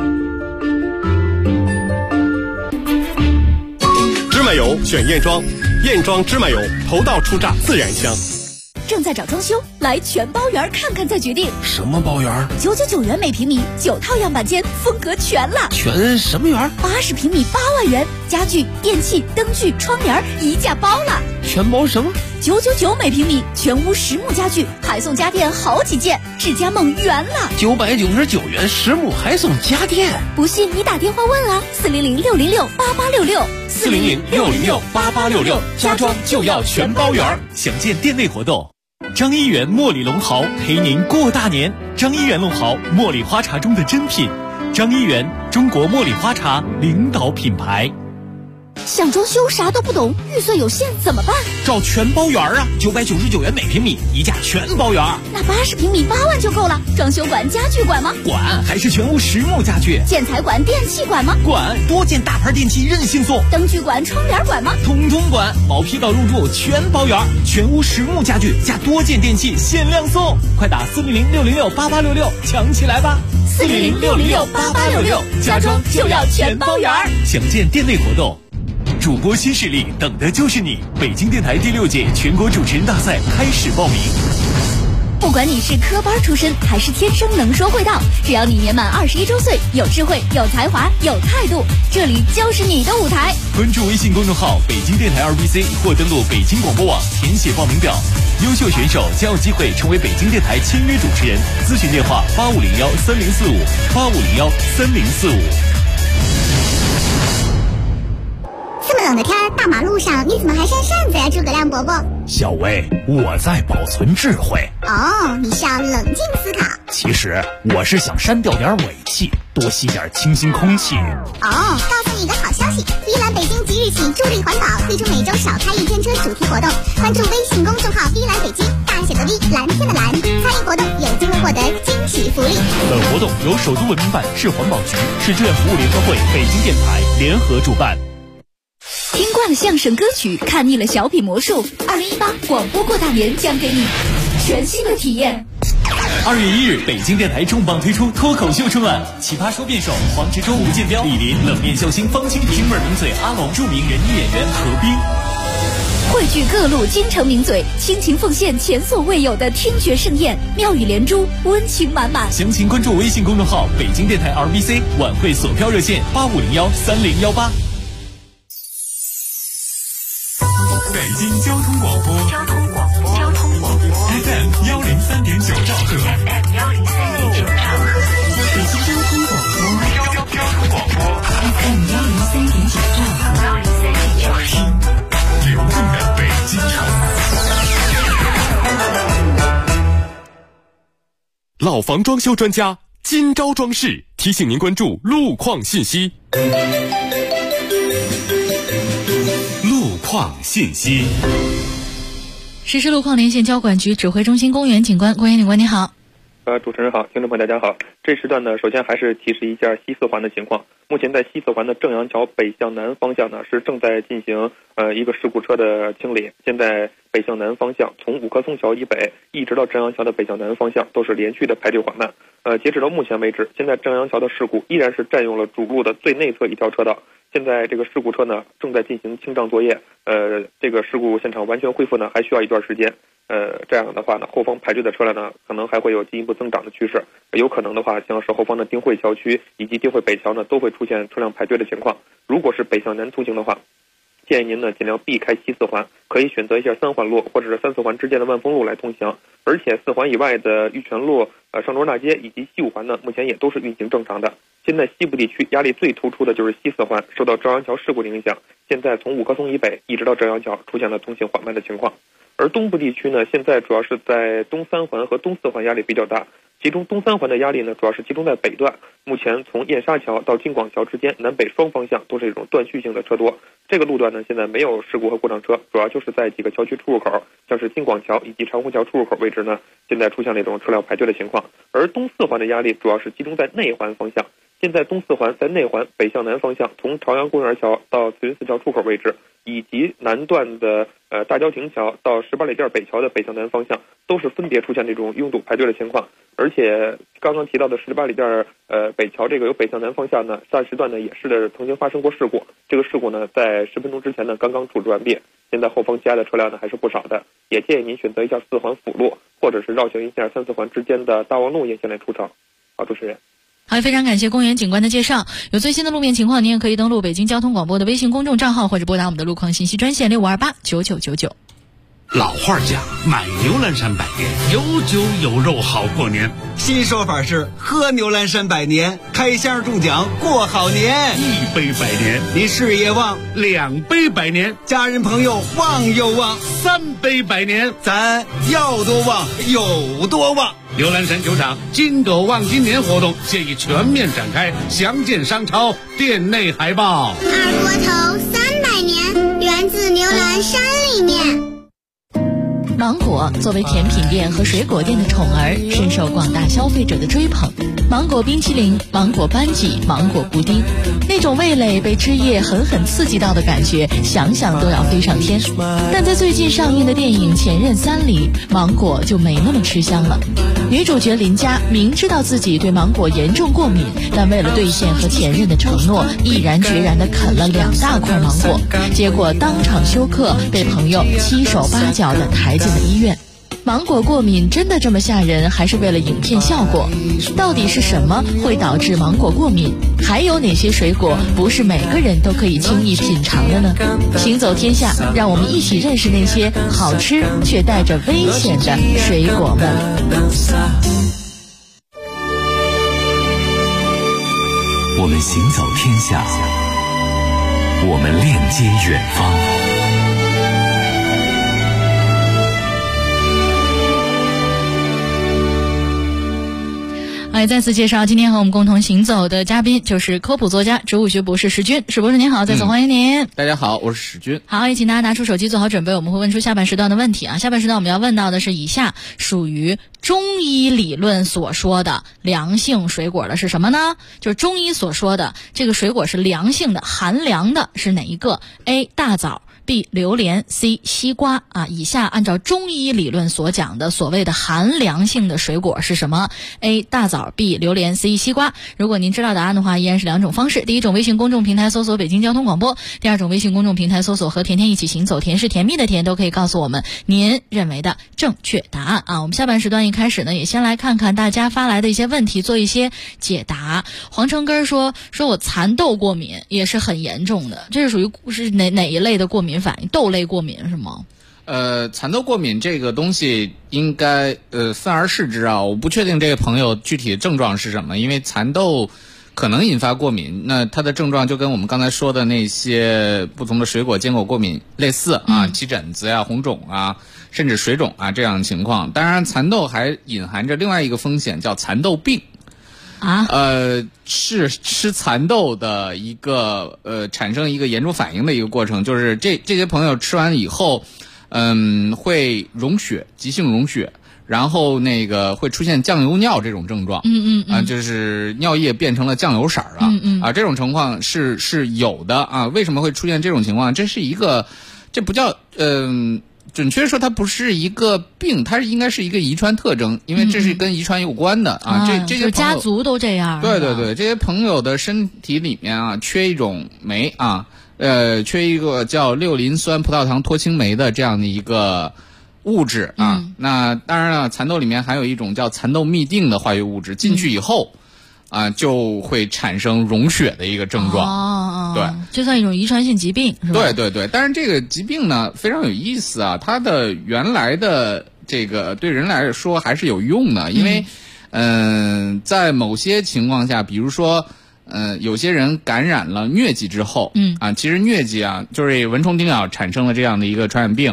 芝麻油选燕庄，燕庄芝麻油，头道初榨自然香。 正在找装修，来全包圆看看再决定。 什么包圆 ？999元每平米，9套样板间，风格全了。 全什么圆 ？80平米8万元，家具、电器、灯具、窗帘一价包了。 全包什么 ？999每平米，全屋实木家具，还送家电好几件，智家梦圆了。 999元实木还送家电， 不信你打电话问啊，400-606-8866。 400-606-8866，家装就要全包圆。 详见店内活动。张一元茉莉龙毫陪您过大年。张一元龙毫，茉莉花茶中的珍品。张一元，中国茉莉花茶领导品牌。 想装修啥都不懂，预算有限怎么办？ 找全包圆啊，999元每平米，一价全包圆。 那80平米8万就够了。装修管、家具管吗？ 管，还是全屋实木家具。 建材管、电器管吗？ 管，多件大牌电器任性送。 灯具管、窗帘管吗？ 统统管，毛坯到入住全包圆，全屋实木家具加多件电器限量送。快打400-606-8866，抢起来吧 ！400-606-8866，家装就要全包圆。 详见店内活动。主播新势力，等的就是你！北京电台第6届全国主持人大赛开始报名。 不管你是科班出身还是天生能说会道，只要你年满21周岁，有智慧、有才华、有态度，这里就是你的舞台。 关注微信公众号北京电台2BC 或登录北京广播网填写报名表，优秀选手将有机会成为北京电台签约主持人。咨询电话8501-3045，8501-3045。 这么冷的天，大马路上你怎么还扇扇子呀，诸葛亮伯伯？ 小薇，我在保存智慧。 哦，你是要冷静思考。 其实我是想删掉点尾气，多吸点清新空气。 哦，告诉你一个好消息，依兰北京即日起助力环保，推出每周少开1天车主题活动。关注微信公众号依兰北京，大写的 V， 蓝天的蓝，参与活动有机会获得惊喜福利。 本活动由首都文明办、市环保局、市志愿服务联合会、北京电台联合主办。 听惯了相声歌曲，看腻了小品魔术，2018广播过大年将给你全新的体验。 2月1日，北京电台重磅推出脱口秀春晚，奇葩说辩手黄执中、吴建彪、李林，冷面笑星方清平、味名嘴阿龙，著名人艺演员何冰， 汇聚各路京城名嘴，倾情奉献前所未有的听觉盛宴，妙语连珠，温情满满。 详情关注微信公众号北京电台 RBC， 晚会索票热线8501-3018。北京交通广播FM 103.9兆赫， 北京交通广播FM 103.9兆赫， 流动的北京城。 老房装修专家金招装饰提醒您关注路况信息。 信息。 实时路况连线交管局指挥中心公园警官郭警官，你好。 主持人好，听众朋友大家好。这时段呢，首先还是提示一下西四环的情况。目前在西四环的正阳桥北向南方向呢，是正在进行一个事故车的清理。现在北向南方向，从五棵松桥以北一直到正阳桥的北向南方向，都是连续的排队缓慢。截止到目前为止，现在正阳桥的事故依然是占用了主路的最内侧一条车道。现在这个事故车呢正在进行清障作业，这个事故现场完全恢复呢还需要一段时间。这样的话呢，后方排队的车辆呢可能还会有进一步增长的趋势，有可能的话，像是后方的丁汇桥区以及丁汇北桥呢都会出现车辆排队的情况。如果是北向南途行的话，建议您呢尽量避开西四环，可以选择一下3环路或者是3、4环之间的万丰路来通行。而且4环以外的玉泉路、上庄大街以及西五环呢，目前也都是运行正常的。现在西部地区压力最突出的就是西四环，受到正阳桥事故的影响，现在从五棵松以北一直到正阳桥出现了通行缓慢的情况。 而东部地区呢，现在主要是在东三环和东四环压力比较大，其中东三环的压力呢，主要是集中在北段。目前从燕莎桥到京广桥之间，南北双方向都是一种断续性的车多。这个路段呢，现在没有事故和过障车，主要就是在几个桥区出入口，像是京广桥以及长虹桥出入口位置呢，现在出现了一种车辆排队的情况。而东四环的压力主要是集中在内环方向。现在东四环在内环北向南方向，从朝阳公园桥到慈云寺桥出口位置，以及南段的大郊亭桥到18里店北桥的北向南方向，都是分别出现这种拥堵排队的情况。而且刚刚提到的18里店北桥这个有北向南方向呢，上时段呢也是曾经发生过事故。这个事故呢在10分钟之前呢刚刚处置完毕，现在后方积压的车辆呢还是不少的，也建议您选择一下4环辅路，或者是绕行一下3、4环之间的大望路沿线来出城。好，主持人。 好，非常感谢公园警官的介绍。有最新的路面情况，您也可以登录北京交通广播的微信公众账号，或者拨打我们的路况信息专线65289999。 老话讲，买牛栏山百年，有酒有肉好过年。 新说法是喝牛栏山百年，开箱中奖过好年。 1杯百年， 你事业旺 ；2杯百年， 家人朋友旺又旺 ；3杯百年， 咱要多旺有多旺。 牛栏山酒厂金狗旺今年活动现已全面展开，详见商超店内海报。 二锅头300年，源自牛栏山里面。 芒果作为甜品店和水果店的宠儿，深受广大消费者的追捧。芒果冰淇淋、芒果班戟、芒果布丁，那种味蕾被汁液狠狠刺激到的感觉，想想都要飞上天。但在最近上映的电影《前任3》里，芒果就没那么吃香了。女主角林佳明知道自己对芒果严重过敏，但为了兑现和前任的承诺，毅然决然地啃了2大块芒果，结果当场休克，被朋友7手8脚地抬进了医院。芒果过敏真的这么吓人，还是为了影片效果？到底是什么会导致芒果过敏？还有哪些水果不是每个人都可以轻易品尝的呢？行走天下，让我们一起认识那些好吃却带着危险的水果们。 我们行走天下，我们链接远方。 再次介绍今天和我们共同行走的嘉宾，就是科普作家、植物学博士史军。史博士您好，再次欢迎您。 大家好，我是史军。 好，也请大家拿出手机做好准备，我们会问出下半时段的问题啊。下半时段我们要问到的是以下属于中医理论所说的凉性水果的是什么呢？就是中医所说的这个水果是凉性的、寒凉的是哪一个？ A. 大枣，B. 榴莲， C. 西瓜啊。以下按照中医理论所讲的所谓的寒凉性的水果是什么？ A. 大枣， B. 榴莲， C. 西瓜。如果您知道答案的话，依然是2种方式。第一种微信公众平台搜索北京交通广播，第二种微信公众平台搜索和甜甜一起行走，甜是甜蜜的甜，都可以告诉我们您认为的正确答案啊。我们下半时段一开始呢，也先来看看大家发来的一些问题，做一些解答。黄成根说我蚕豆过敏也是很严重的，这是属于是哪一类的过敏反应？豆类过敏是吗？ 蚕豆过敏这个东西应该分而视之啊，我不确定这个朋友具体的症状是什么，因为蚕豆可能引发过敏，那它的症状就跟我们刚才说的那些不同的水果坚果过敏类似啊，起疹子呀、红肿啊，甚至水肿啊这样的情况。当然，蚕豆还隐含着另外一个风险，叫蚕豆病。是吃蚕豆的一个产生一个严重反应的一个过程，就是这些朋友吃完以后，会溶血，急性溶血，然后那个会出现酱油尿这种症状，就是尿液变成了酱油色了，这种情况是有的啊。为什么会出现这种情况？这不叫准确说它不是一个病，它应该是一个遗传特征，因为这是跟遗传有关的啊。这些家族都这样。 对，这些朋友的身体里面啊，缺一种酶啊，缺一个叫六磷酸葡萄糖脱氢酶的这样的一个物质啊。那当然了，蚕豆里面还有一种叫蚕豆嘧啶的化学物质，进去以后就会产生溶血的一个症状。对， 就算一种遗传性疾病是吧？ 对，但是这个疾病呢非常有意思啊，它的原来的这个对人来说还是有用的，因为在某些情况下，比如说有些人感染了疟疾之后，其实疟疾啊就是蚊虫叮咬产生了这样的一个传染病。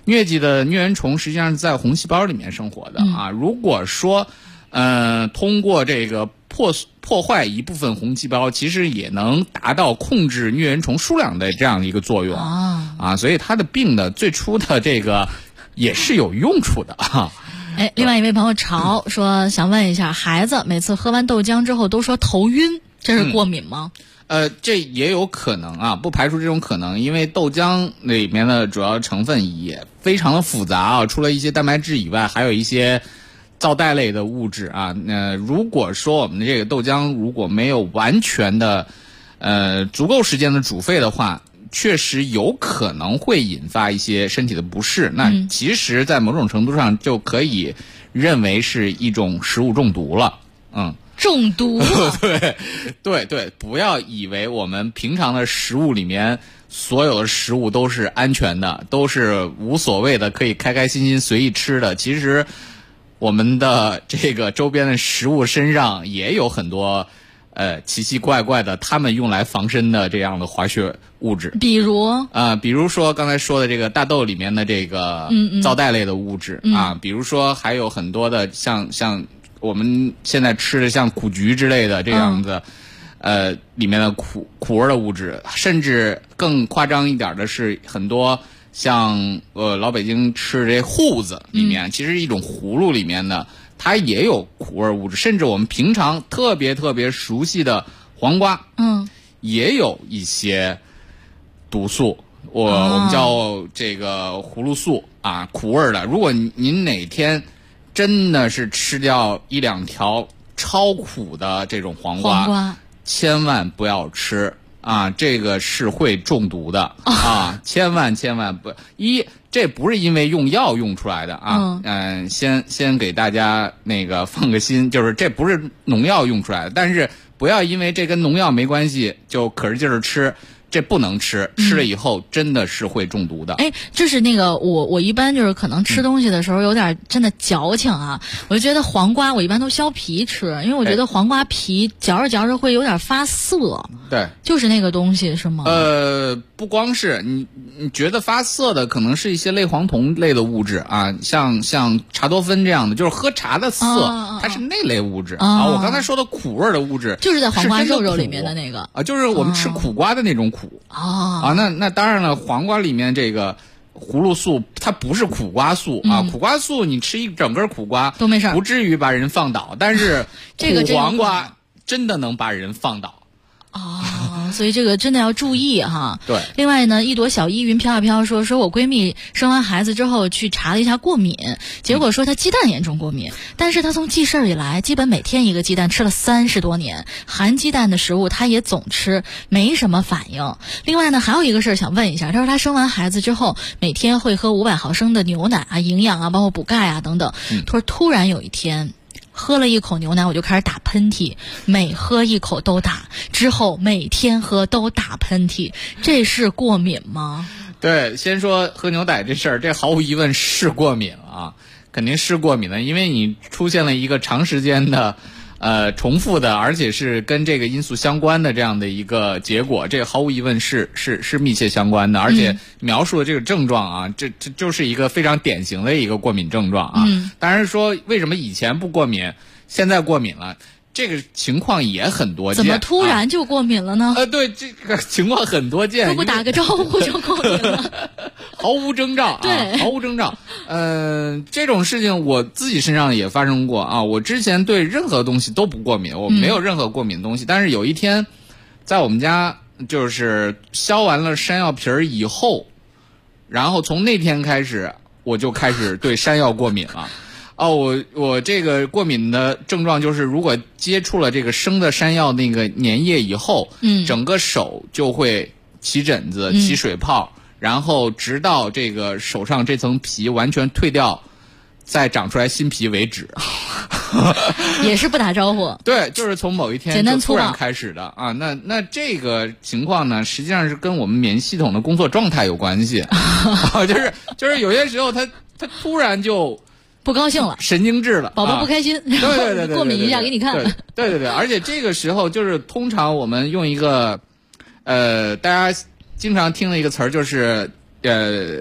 疟疾的疟原虫实际上是在红细胞里面生活的啊。如果说通过这个破坏一部分红细胞，其实也能达到控制疟原虫数量的这样一个作用啊。所以它的病的最初的这个也是有用处的啊。 另外一位朋友潮说，想问一下，孩子每次喝完豆浆之后都说头晕，这是过敏吗？ 这也有可能啊，不排除这种可能，因为豆浆里面的主要成分也非常的复杂啊，除了一些蛋白质以外，还有一些皂带类的物质啊。如果说我们的这个豆浆如果没有完全的足够时间的煮沸的话，确实有可能会引发一些身体的不适。那其实在某种程度上就可以认为是一种食物中毒了。 中毒对，不要以为我们平常的食物里面所有的食物都是安全的，都是无所谓的，可以开开心心随意吃的。其实我们的这个周边的食物身上也有很多奇奇怪怪的他们用来防身的这样的化学物质，比如说刚才说的这个大豆里面的这个皂带类的物质啊，比如说还有很多的像我们现在吃的像苦菊之类的这样的里面的苦味的物质，甚至更夸张一点的是很多像老北京吃这瓠子里面，其实一种葫芦里面的它也有苦味物质，甚至我们平常特别熟悉的黄瓜也有一些毒素，我们叫这个葫芦素啊，苦味的。如果您哪天真的是吃掉1、2条超苦的这种黄瓜，千万不要吃啊，这个是会中毒的啊！千万不，这不是因为用药用出来的啊。先给大家那个放个心，就是这不是农药用出来的，但是不要因为这跟农药没关系就可着劲儿吃。这不能吃，吃了以后真的是会中毒的。 就是那个我一般就是可能吃东西的时候有点真的矫情啊，我就觉得黄瓜我一般都削皮吃，因为我觉得黄瓜皮嚼着会有点发涩。 对， 就是那个东西是吗？ 不光是你觉得发涩的，可能是一些类黄酮类的物质啊，像茶多酚这样的，就是喝茶的涩，它是那类物质啊。我刚才说的苦味的物质， 就是在黄瓜肉里面的那个啊，就是我们吃苦瓜的那种苦。那当然了，黄瓜里面这个葫芦素它不是苦瓜素啊，苦瓜素你吃一整根苦瓜都没事， 不至于把人放倒，但是苦黄瓜真的能把人放倒。 所以这个真的要注意哈。 对。 另外呢，一朵小依云飘飘说我闺蜜生完孩子之后去查了一下过敏，结果说她鸡蛋严重过敏，但是她从记事以来，基本每天一个鸡蛋吃了30多年，含鸡蛋的食物她也总吃，没什么反应。另外呢，还有一个事儿想问一下，她说她生完孩子之后，每天会喝500毫升的牛奶啊，营养啊，包括补钙啊等等。她说突然有一天，喝了一口牛奶我就开始打喷嚏，每喝一口都打，之后每天喝都打喷嚏，这是过敏吗？ 对，先说喝牛奶这事儿，这毫无疑问是过敏啊，肯定是过敏的，因为你出现了一个长时间的重复的，而且是跟这个因素相关的这样的一个结果，这毫无疑问是密切相关的，而且描述的这个症状啊，这就是一个非常典型的一个过敏症状啊。当然说为什么以前不过敏，现在过敏了，这个情况也很多见。 怎么突然就过敏了呢？ 对，这个情况很多见。 都不打个招呼就过敏了， 毫无征兆啊， 对， 毫无征兆。这种事情我自己身上也发生过啊。我之前对任何东西都不过敏，我没有任何过敏的东西。但是有一天，在我们家就是削完了山药皮儿以后，然后从那天开始，我就开始对山药过敏了。我这个过敏的症状就是，如果接触了这个生的山药那个粘液以后，整个手就会起疹子、起水泡，然后直到这个手上这层皮完全退掉，再长出来新皮为止。 也是不打招呼。 对，就是从某一天就突然开始的啊。那这个情况呢，实际上是跟我们免疫系统的工作状态有关系。就是有些时候他突然就不高兴了， 神经质了， 宝宝不开心， 对， 过敏一下给你看。 对，而且这个时候就是通常我们用一个大家经常听的一个词儿，就是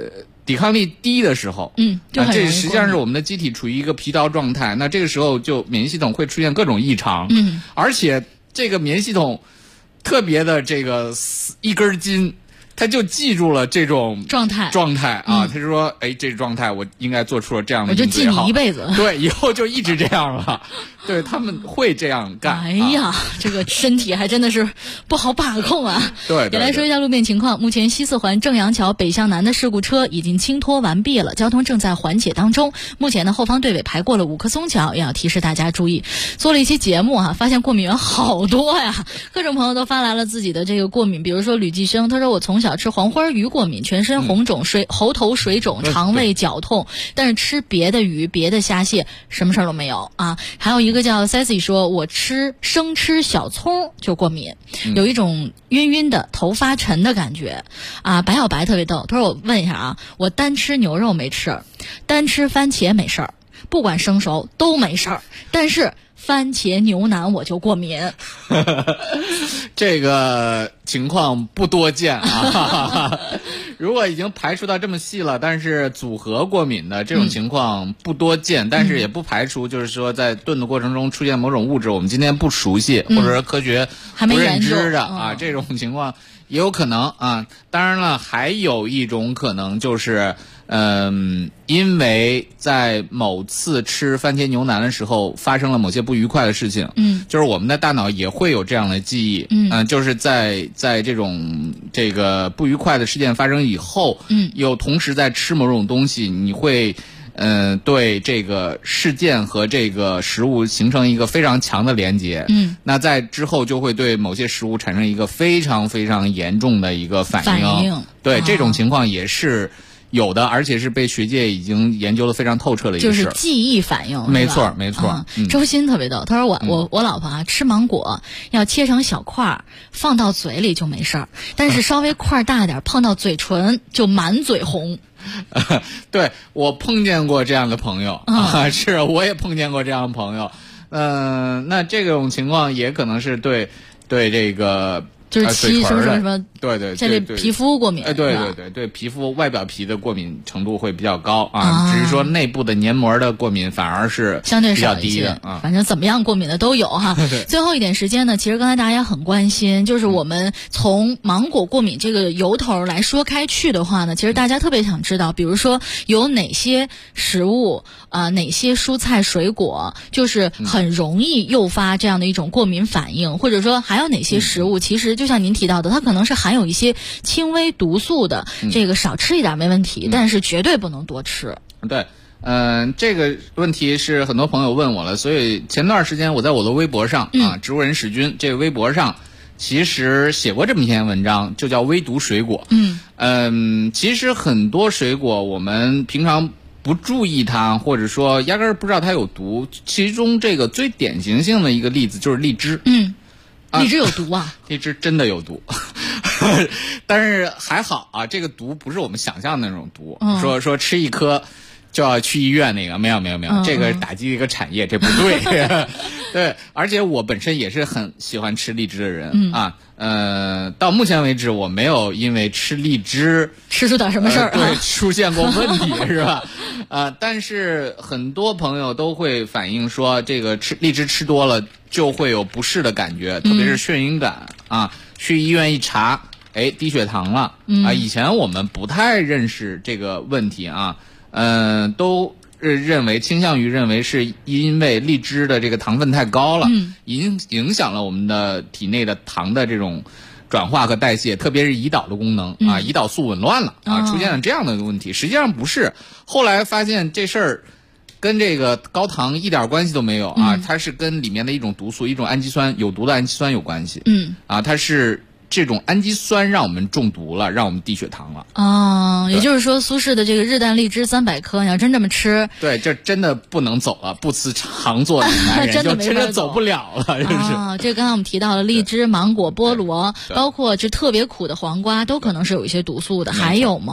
抵抗力低的时候，这实际上是我们的机体处于一个疲劳状态，那这个时候就免疫系统会出现各种异常，而且这个免疫系统特别的这个一根筋。他就记住了这种状态啊，他就说，这状态我应该做出了这样的应对， 我就记你一辈子。 对，以后就一直这样了。对，他们会这样干。 哎呀，这个身体还真的是不好把控啊。 对， 也来说一下路面情况。目前西四环正阳桥北向南的事故车已经清脱完毕了，交通正在缓解当中。目前呢，后方队尾排过了五棵松桥，也要提示大家注意。做了一期节目发现过敏源好多呀，各种朋友都发来了自己的这个过敏，比如说吕继生，他说我从小吃黄花鱼过敏，全身红肿、喉头水肿、肠胃绞痛，但是吃别的鱼、别的虾蟹什么事儿都没有啊。还有一个叫 Sassy 说，我生吃小葱就过敏，有一种晕晕的、头发沉的感觉啊。白小白特别逗，他说我问一下啊，我单吃牛肉没事儿，单吃番茄没事儿，不管生熟都没事儿，但是番茄牛腩我就过敏。 这个情况不多见啊。如果已经排除到这么细了，但是组合过敏的这种情况不多见，但是也不排除就是说在炖的过程中出现某种物质我们今天不熟悉，或者说科学不认知的这种情况也有可能啊。当然了，还有一种可能就是因为在某次吃番茄牛腩的时候发生了某些不愉快的事情，就是我们的大脑也会有这样的记忆，就是在这个不愉快的事件发生以后，又同时在吃某种东西，你会对这个事件和这个食物形成一个非常强的连结，那在之后就会对某些食物产生一个非常非常严重的一个反应。对，这种情况也是有的，而且是被学界已经研究的非常透彻的一个事， 就是记忆反应。 没错，没错。 周鑫特别逗，他说我老婆吃芒果要切成小块放到嘴里就没事儿，但是稍微块大点碰到嘴唇就满嘴红。 对，我碰见过这样的朋友是我也碰见过这样的朋友。那这种情况也可能是对这个。 就是什么对这类皮肤过敏， 对皮肤外表皮的过敏程度会比较高啊，只是说内部的黏膜的过敏反而是相对比较低的啊。 反正怎么样过敏的都有哈。最后一点时间呢，其实刚才大家也很关心，就是我们从芒果过敏这个由头来说开去的话呢，其实大家特别想知道，比如说有哪些食物哪些蔬菜水果就是很容易诱发这样的一种过敏反应，或者说还有哪些食物其实就像您提到的，它可能是含有一些轻微毒素的，这个少吃一点没问题，但是绝对不能多吃。 对，这个问题是很多朋友问我了，所以前段时间我在我的微博上植物人史军这个微博上其实写过这么一篇文章，就叫微毒水果。其实很多水果我们平常不注意它，或者说压根儿不知道它有毒，其中这个最典型性的一个例子就是荔枝。 荔枝有毒啊？ 荔枝真的有毒，但是还好啊，这个毒不是我们想象的那种毒，说吃一颗就要去医院那个，没有，这个打击一个产业，这不对。对，而且我本身也是很喜欢吃荔枝的人到目前为止我没有因为吃荔枝吃出点什么事儿对出现过问题是吧？但是很多朋友都会反映说，这个荔枝吃多了就会有不适的感觉，特别是眩晕感去医院一查，低血糖了以前我们不太认识这个问题都倾向于认为是因为荔枝的这个糖分太高了，影响了我们的体内的糖的这种转化和代谢，特别是胰岛的功能胰岛素紊乱了出现了这样的问题。实际上不是，后来发现这事儿跟这个高糖一点关系都没有它是跟里面的一种毒素，一种氨基酸，有毒的氨基酸有关系。它是这种氨基酸让我们中毒了，让我们低血糖了。 也就是说苏轼的这个日啖荔枝300颗，你要真这么吃， 对，这真的不能走了，不辞长作的男人就真的走不了了。 这刚才我们提到了荔枝、芒果、菠萝，包括这特别苦的黄瓜，都可能是有一些毒素的。还有吗？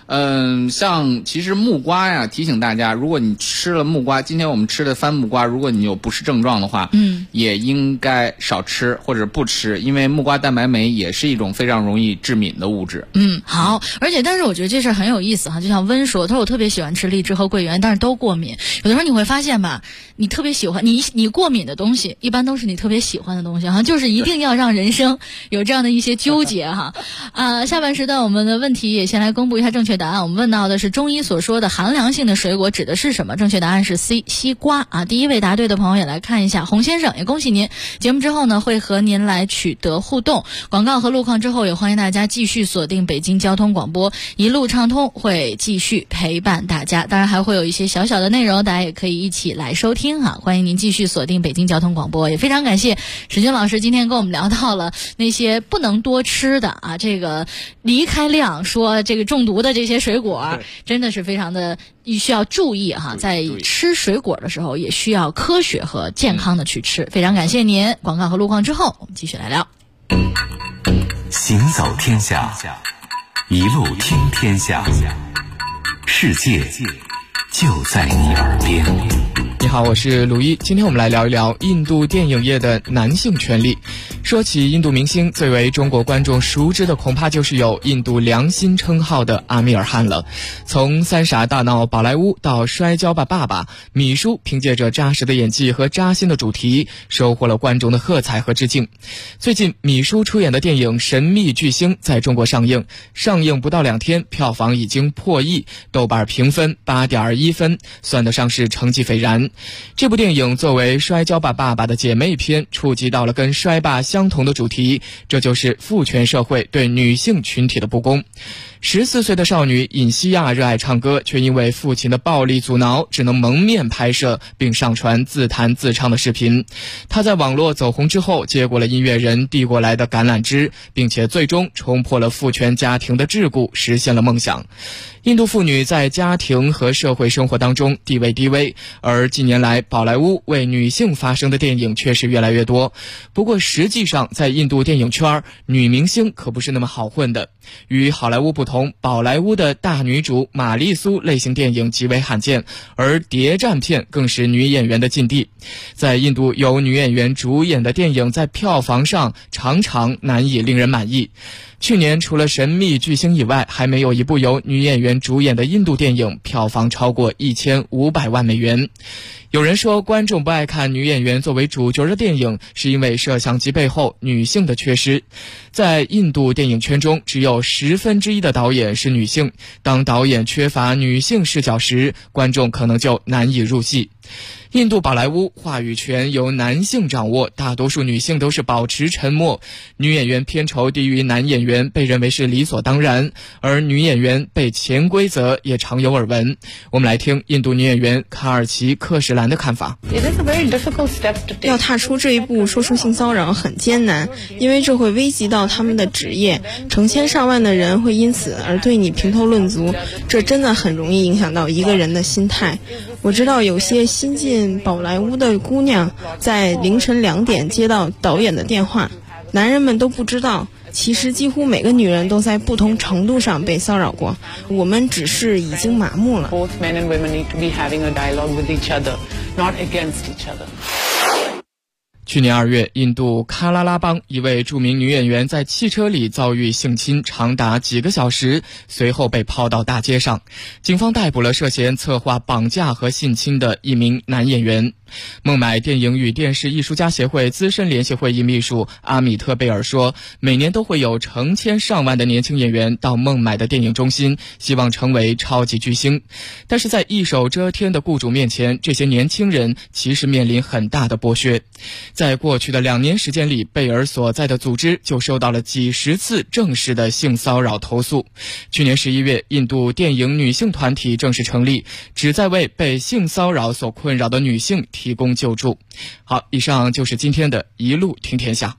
像其实木瓜呀，提醒大家，如果你吃了木瓜，今天我们吃的番木瓜，如果你有不适症状的话，也应该少吃或者不吃，因为木瓜蛋白酶也是一种非常容易致敏的物质。 好，但是我觉得这事很有意思哈，就像温说，他说我特别喜欢吃荔枝和桂圆，但是都过敏。有的时候你会发现吧，你特别喜欢你过敏的东西，一般都是你特别喜欢的东西哈，就是一定要让人生有这样的一些纠结哈。下半时段我们的问题也先来公布一下正确答案。我们问到的是中医所说的寒凉性的水果指的是什么？正确答案是 C 西瓜啊。第一位答对的朋友也来看一下，洪先生也恭喜您。节目之后呢，会和您来取得互动。广告和路况之后，也欢迎大家继续锁定北京交通广播，一路畅通会继续陪伴大家。当然还会有一些小小的内容，大家也可以一起来收听哈。欢迎您继续锁定北京交通广播，也非常感谢史军老师今天跟我们聊到了那些不能多吃的啊，这个离开量说这个中毒的这些水果，真的是非常的需要注意哈，在吃水果的时候也需要科学和健康的去吃。非常感谢您。广告和路况之后，我们继续来聊。 行走天下，一路听天下，世界就在你耳边。 你好，我是鲁一。今天我们来聊一聊印度电影业的男性权利。说起印度明星，最为中国观众熟知的恐怕就是有印度良心称号的阿米尔汗了。从三傻大闹宝莱坞到摔跤吧爸爸，米叔凭借着扎实的演技和扎心的主题，收获了观众的喝彩和致敬。最近米叔出演的电影《神秘巨星》在中国上映不到2天，票房已经破亿，豆瓣评分8.1分，算得上是成绩斐然。这部电影作为摔跤吧爸爸的姐妹篇，触及到了跟摔爸相同的主题，这就是父权社会对女性群体的不公。14岁的少女尹西亚热爱唱歌，却因为父亲的暴力阻挠，只能蒙面拍摄并上传自弹自唱的视频。她在网络走红之后，接过了音乐人递过来的橄榄枝，并且最终冲破了父权家庭的桎梏，实现了梦想。印度妇女在家庭和社会生活当中地位低微，而近年来宝莱坞为女性发声的电影确实越来越多。不过实际上在印度电影圈，女明星可不是那么好混的。与好莱坞不同，宝莱坞的大女主玛丽苏类型电影极为罕见，而谍战片更是女演员的禁地。在印度，由女演员主演的电影在票房上常常难以令人满意。去年除了《神秘巨星》以外，还没有一部由女演员主演的印度电影票房超过1500万美元。有人说，观众不爱看女演员作为主角的电影，是因为摄像机背后女性的缺失。在印度电影圈中，只有1/10的导演是女性。当导演缺乏女性视角时，观众可能就难以入戏。印度宝莱坞话语权由男性掌握，大多数女性都是保持沉默，女演员片酬低于男演员被认为是理所当然，而女演员被潜规则也常有耳闻。我们来听印度女演员卡尔奇·克什兰的看法。 要踏出这一步，说出性骚扰很艰难，因为这会危及到他们的职业，成千上万的人会因此而对你评头论足，这真的很容易影响到一个人的心态。我知道有些新进宝莱坞的姑娘在凌晨2点接到导演的电话，男人们都不知道，其实几乎每个女人都在不同程度上被骚扰过，我们只是已经麻木了。 Both men and women need to be having a dialogue with each other, not against each other. 去年2月，印度喀拉拉邦一位著名女演员在汽车里遭遇性侵长达几个小时，随后被抛到大街上。警方逮捕了涉嫌策划绑架和性侵的一名男演员。孟买电影与电视艺术家协会资深联席会议秘书阿米特贝尔说，每年都会有成千上万的年轻演员到孟买的电影中心，希望成为超级巨星。但是在一手遮天的雇主面前，这些年轻人其实面临很大的剥削。在过去的2年时间里，贝尔所在的组织就收到了几十次正式的性骚扰投诉。去年11月，印度电影女性团体正式成立，旨在为被性骚扰所困扰的女性提供救助。好，以上就是今天的一路听天下。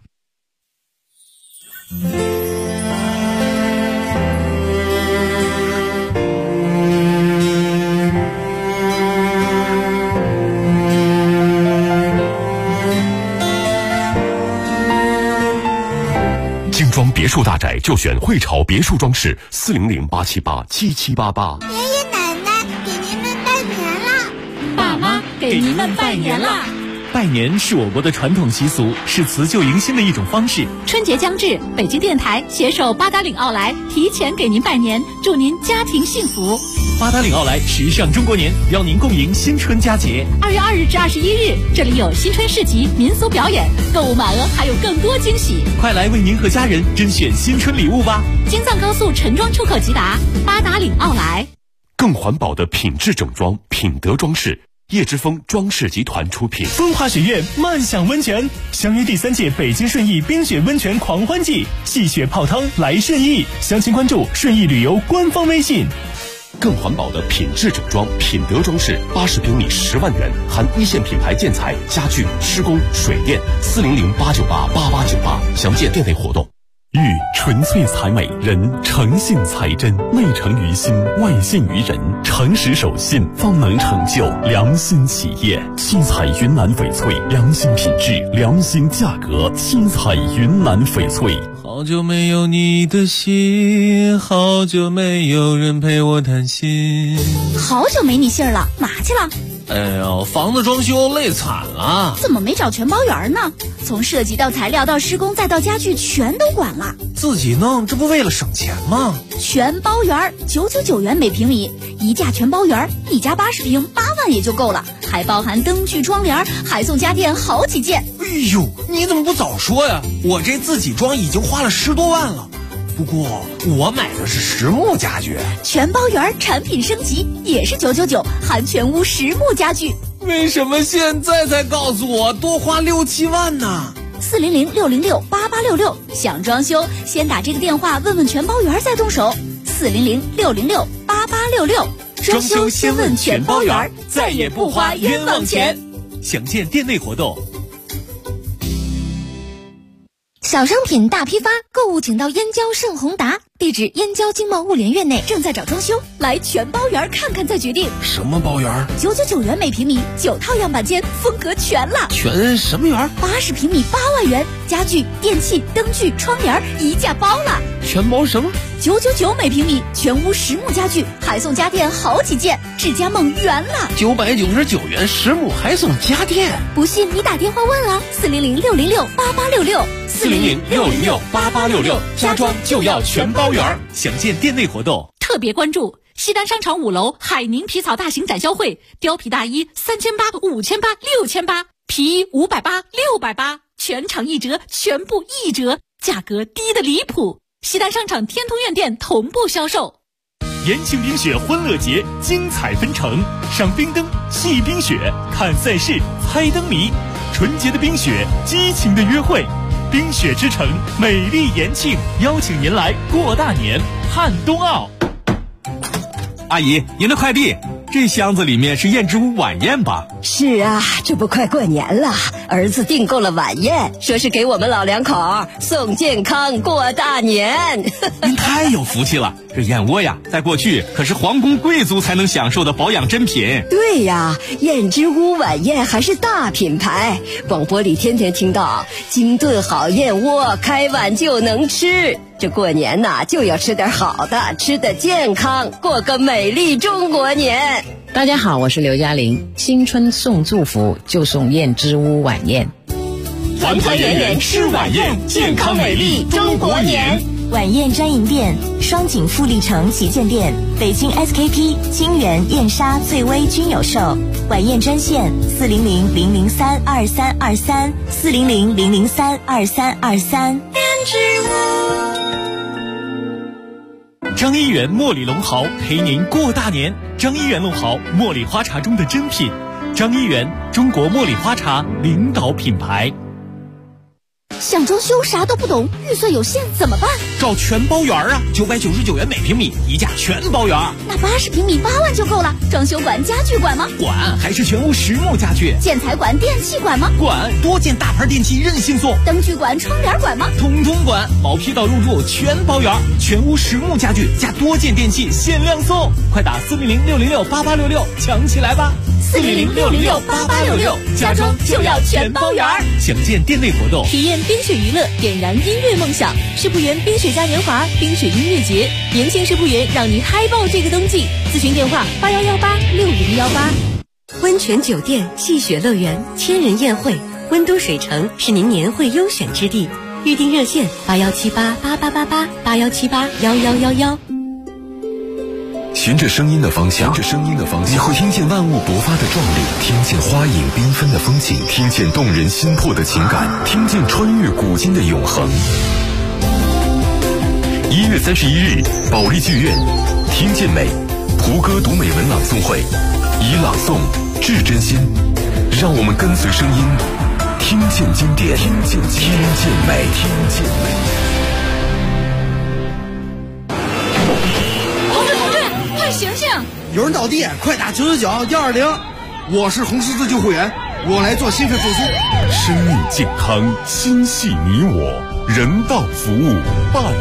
装别墅大宅就选汇潮别墅装饰，400-878-7788。 爷爷奶奶给您们拜年啦！ 爸妈给您们拜年啦！ 拜年是我国的传统习俗，是辞旧迎新的一种方式。 春节将至，北京电台携手八达岭奥莱提前给您拜年，祝您家庭幸福。 八达岭奥莱时尚中国年，邀您共迎新春佳节。 2月2日至21日，这里有新春市集、民俗表演，购物满额还有更多惊喜。 快来为您和家人甄选新春礼物吧！ 京藏高速陈庄出口直达，八达岭奥莱。 更环保的品质整装，品德装饰。叶之峰装饰集团出品。 风华雪苑漫享温泉，相约第3届北京顺义冰雪温泉狂欢季，戏雪泡汤来顺义。详情关注顺义旅游官方微信。 更环保的品质整装，品德装饰，80平米10万元，含一线品牌建材、家具、施工、水电。400-898-8898，详见店内活动。 玉纯粹才美，人诚信才真，内诚于心，外信于人，诚实守信，方能成就良心企业。七彩云南翡翠，良心品质，良心价格。七彩云南翡翠。 好久没有你的信，好久没有人陪我谈心。 好久没你信儿了，哪去了？ 哎呦，房子装修累惨了。 怎么没找全包圆呢？从设计到材料到施工再到家具全都管了。 自己弄，这不为了省钱吗？ 全包圆，999元每平米，一价全包圆，一家80平8万也就够了，还包含灯具、窗帘，还送家电好几件。 哎呦，你怎么不早说呀？我这自己装已经花了10多万了。不过我买的是实木家具， 全包圆产品升级也是999，含全屋实木家具。 为什么现在才告诉我多花6、7万呢 ？400-606-8866，想装修先打这个电话问问全包圆再动手。400-606-8866， 装修先问全包圆，再也不花冤枉钱。详见店内活动。 小商品大批发，购物请到燕郊盛宏达，地址燕郊经贸物联院内，正在找装修，来全包圆看看再决定。 什么包圆 ？999元每平米，9套样板间，风格全了。 全什么圆 ？80平米8万元，家具、电器、灯具、窗帘一价包了。 全包什么 ？999每平米，全屋实木家具，还送家电好几件，智家梦圆了。 999元实木还送家电， 不信你打电话问了。 400-606-8866，400-606-8866，家装就要全包圆。详见店内活动。 特别关注西单商场5楼海宁皮草大型展销会，貂皮大衣3800、5800、6800，皮衣580、680，全场1折，全部1折，价格低得离谱。西单商场天通苑店同步销售。 延庆冰雪欢乐节精彩纷呈，赏冰灯、戏冰雪、看赛事、猜灯谜，纯洁的冰雪，激情的约会。冰雪之城，美丽延庆，邀请您来过大年，看冬奥。 阿姨，您的快递，这箱子里面是燕之屋晚宴吧？ 是啊，这不快过年了，儿子订购了晚宴，说是给我们老两口送健康过大年。 您太有福气了，这燕窝呀，在过去可是皇宫贵族才能享受的保养珍品。 对呀，燕之屋晚宴还是大品牌，广播里天天听到精炖好燕窝，开碗就能吃。这过年呐，就要吃点好的，吃得健康，过个美丽中国年。 大家好，我是刘嘉玲。新春送祝福，就送燕之屋晚宴。 团团圆圆吃晚宴，健康美丽中国年。 晚宴专营店：双井富力城旗舰店、北京 SKP、金源、燕莎、醉威均有售。晚宴专线：400-003-2323，400-003-2323。 张一元茉莉龙毫陪您过大年。张一元龙毫，茉莉花茶中的珍品。张一元，中国茉莉花茶领导品牌。 想装修啥都不懂，预算有限怎么办？ 找全包圆啊，999元每平米，一价全包圆。 那80平米8万就够了。装修管、家具管吗？ 管，还是全屋实木家具。 建材管、电器管吗？ 管，多件大牌电器任性送。 灯具管、窗帘管吗？ 通通管，毛坯到入住全包圆，全屋实木家具加多件电器限量送，快打400-606-8866抢起来吧。 400-606-8866，家装就要全包圆。 详见店内活动， 体验冰雪娱乐，点燃音乐梦想。世博园冰雪嘉年华、冰雪音乐节，年轻世博园让你嗨爆这个冬季。咨询电话81186018。 温泉酒店、戏雪乐园、千人宴会，温都水城是您年会优选之地。预订热线8178888881781111。 循着声音的方向，你会听见万物勃发的壮丽，听见花影缤纷的风景，听见动人心魄的情感，听见穿越古今的永恒。1月31日，保利剧院，听见美，胡歌读美文朗诵会，以朗诵致真心，让我们跟随声音，听见经典，听见美。 醒醒！ 有人倒地，快打999-120。我是红十字救护员，我来做心肺复苏。 生命健康，心系你我，人道服务办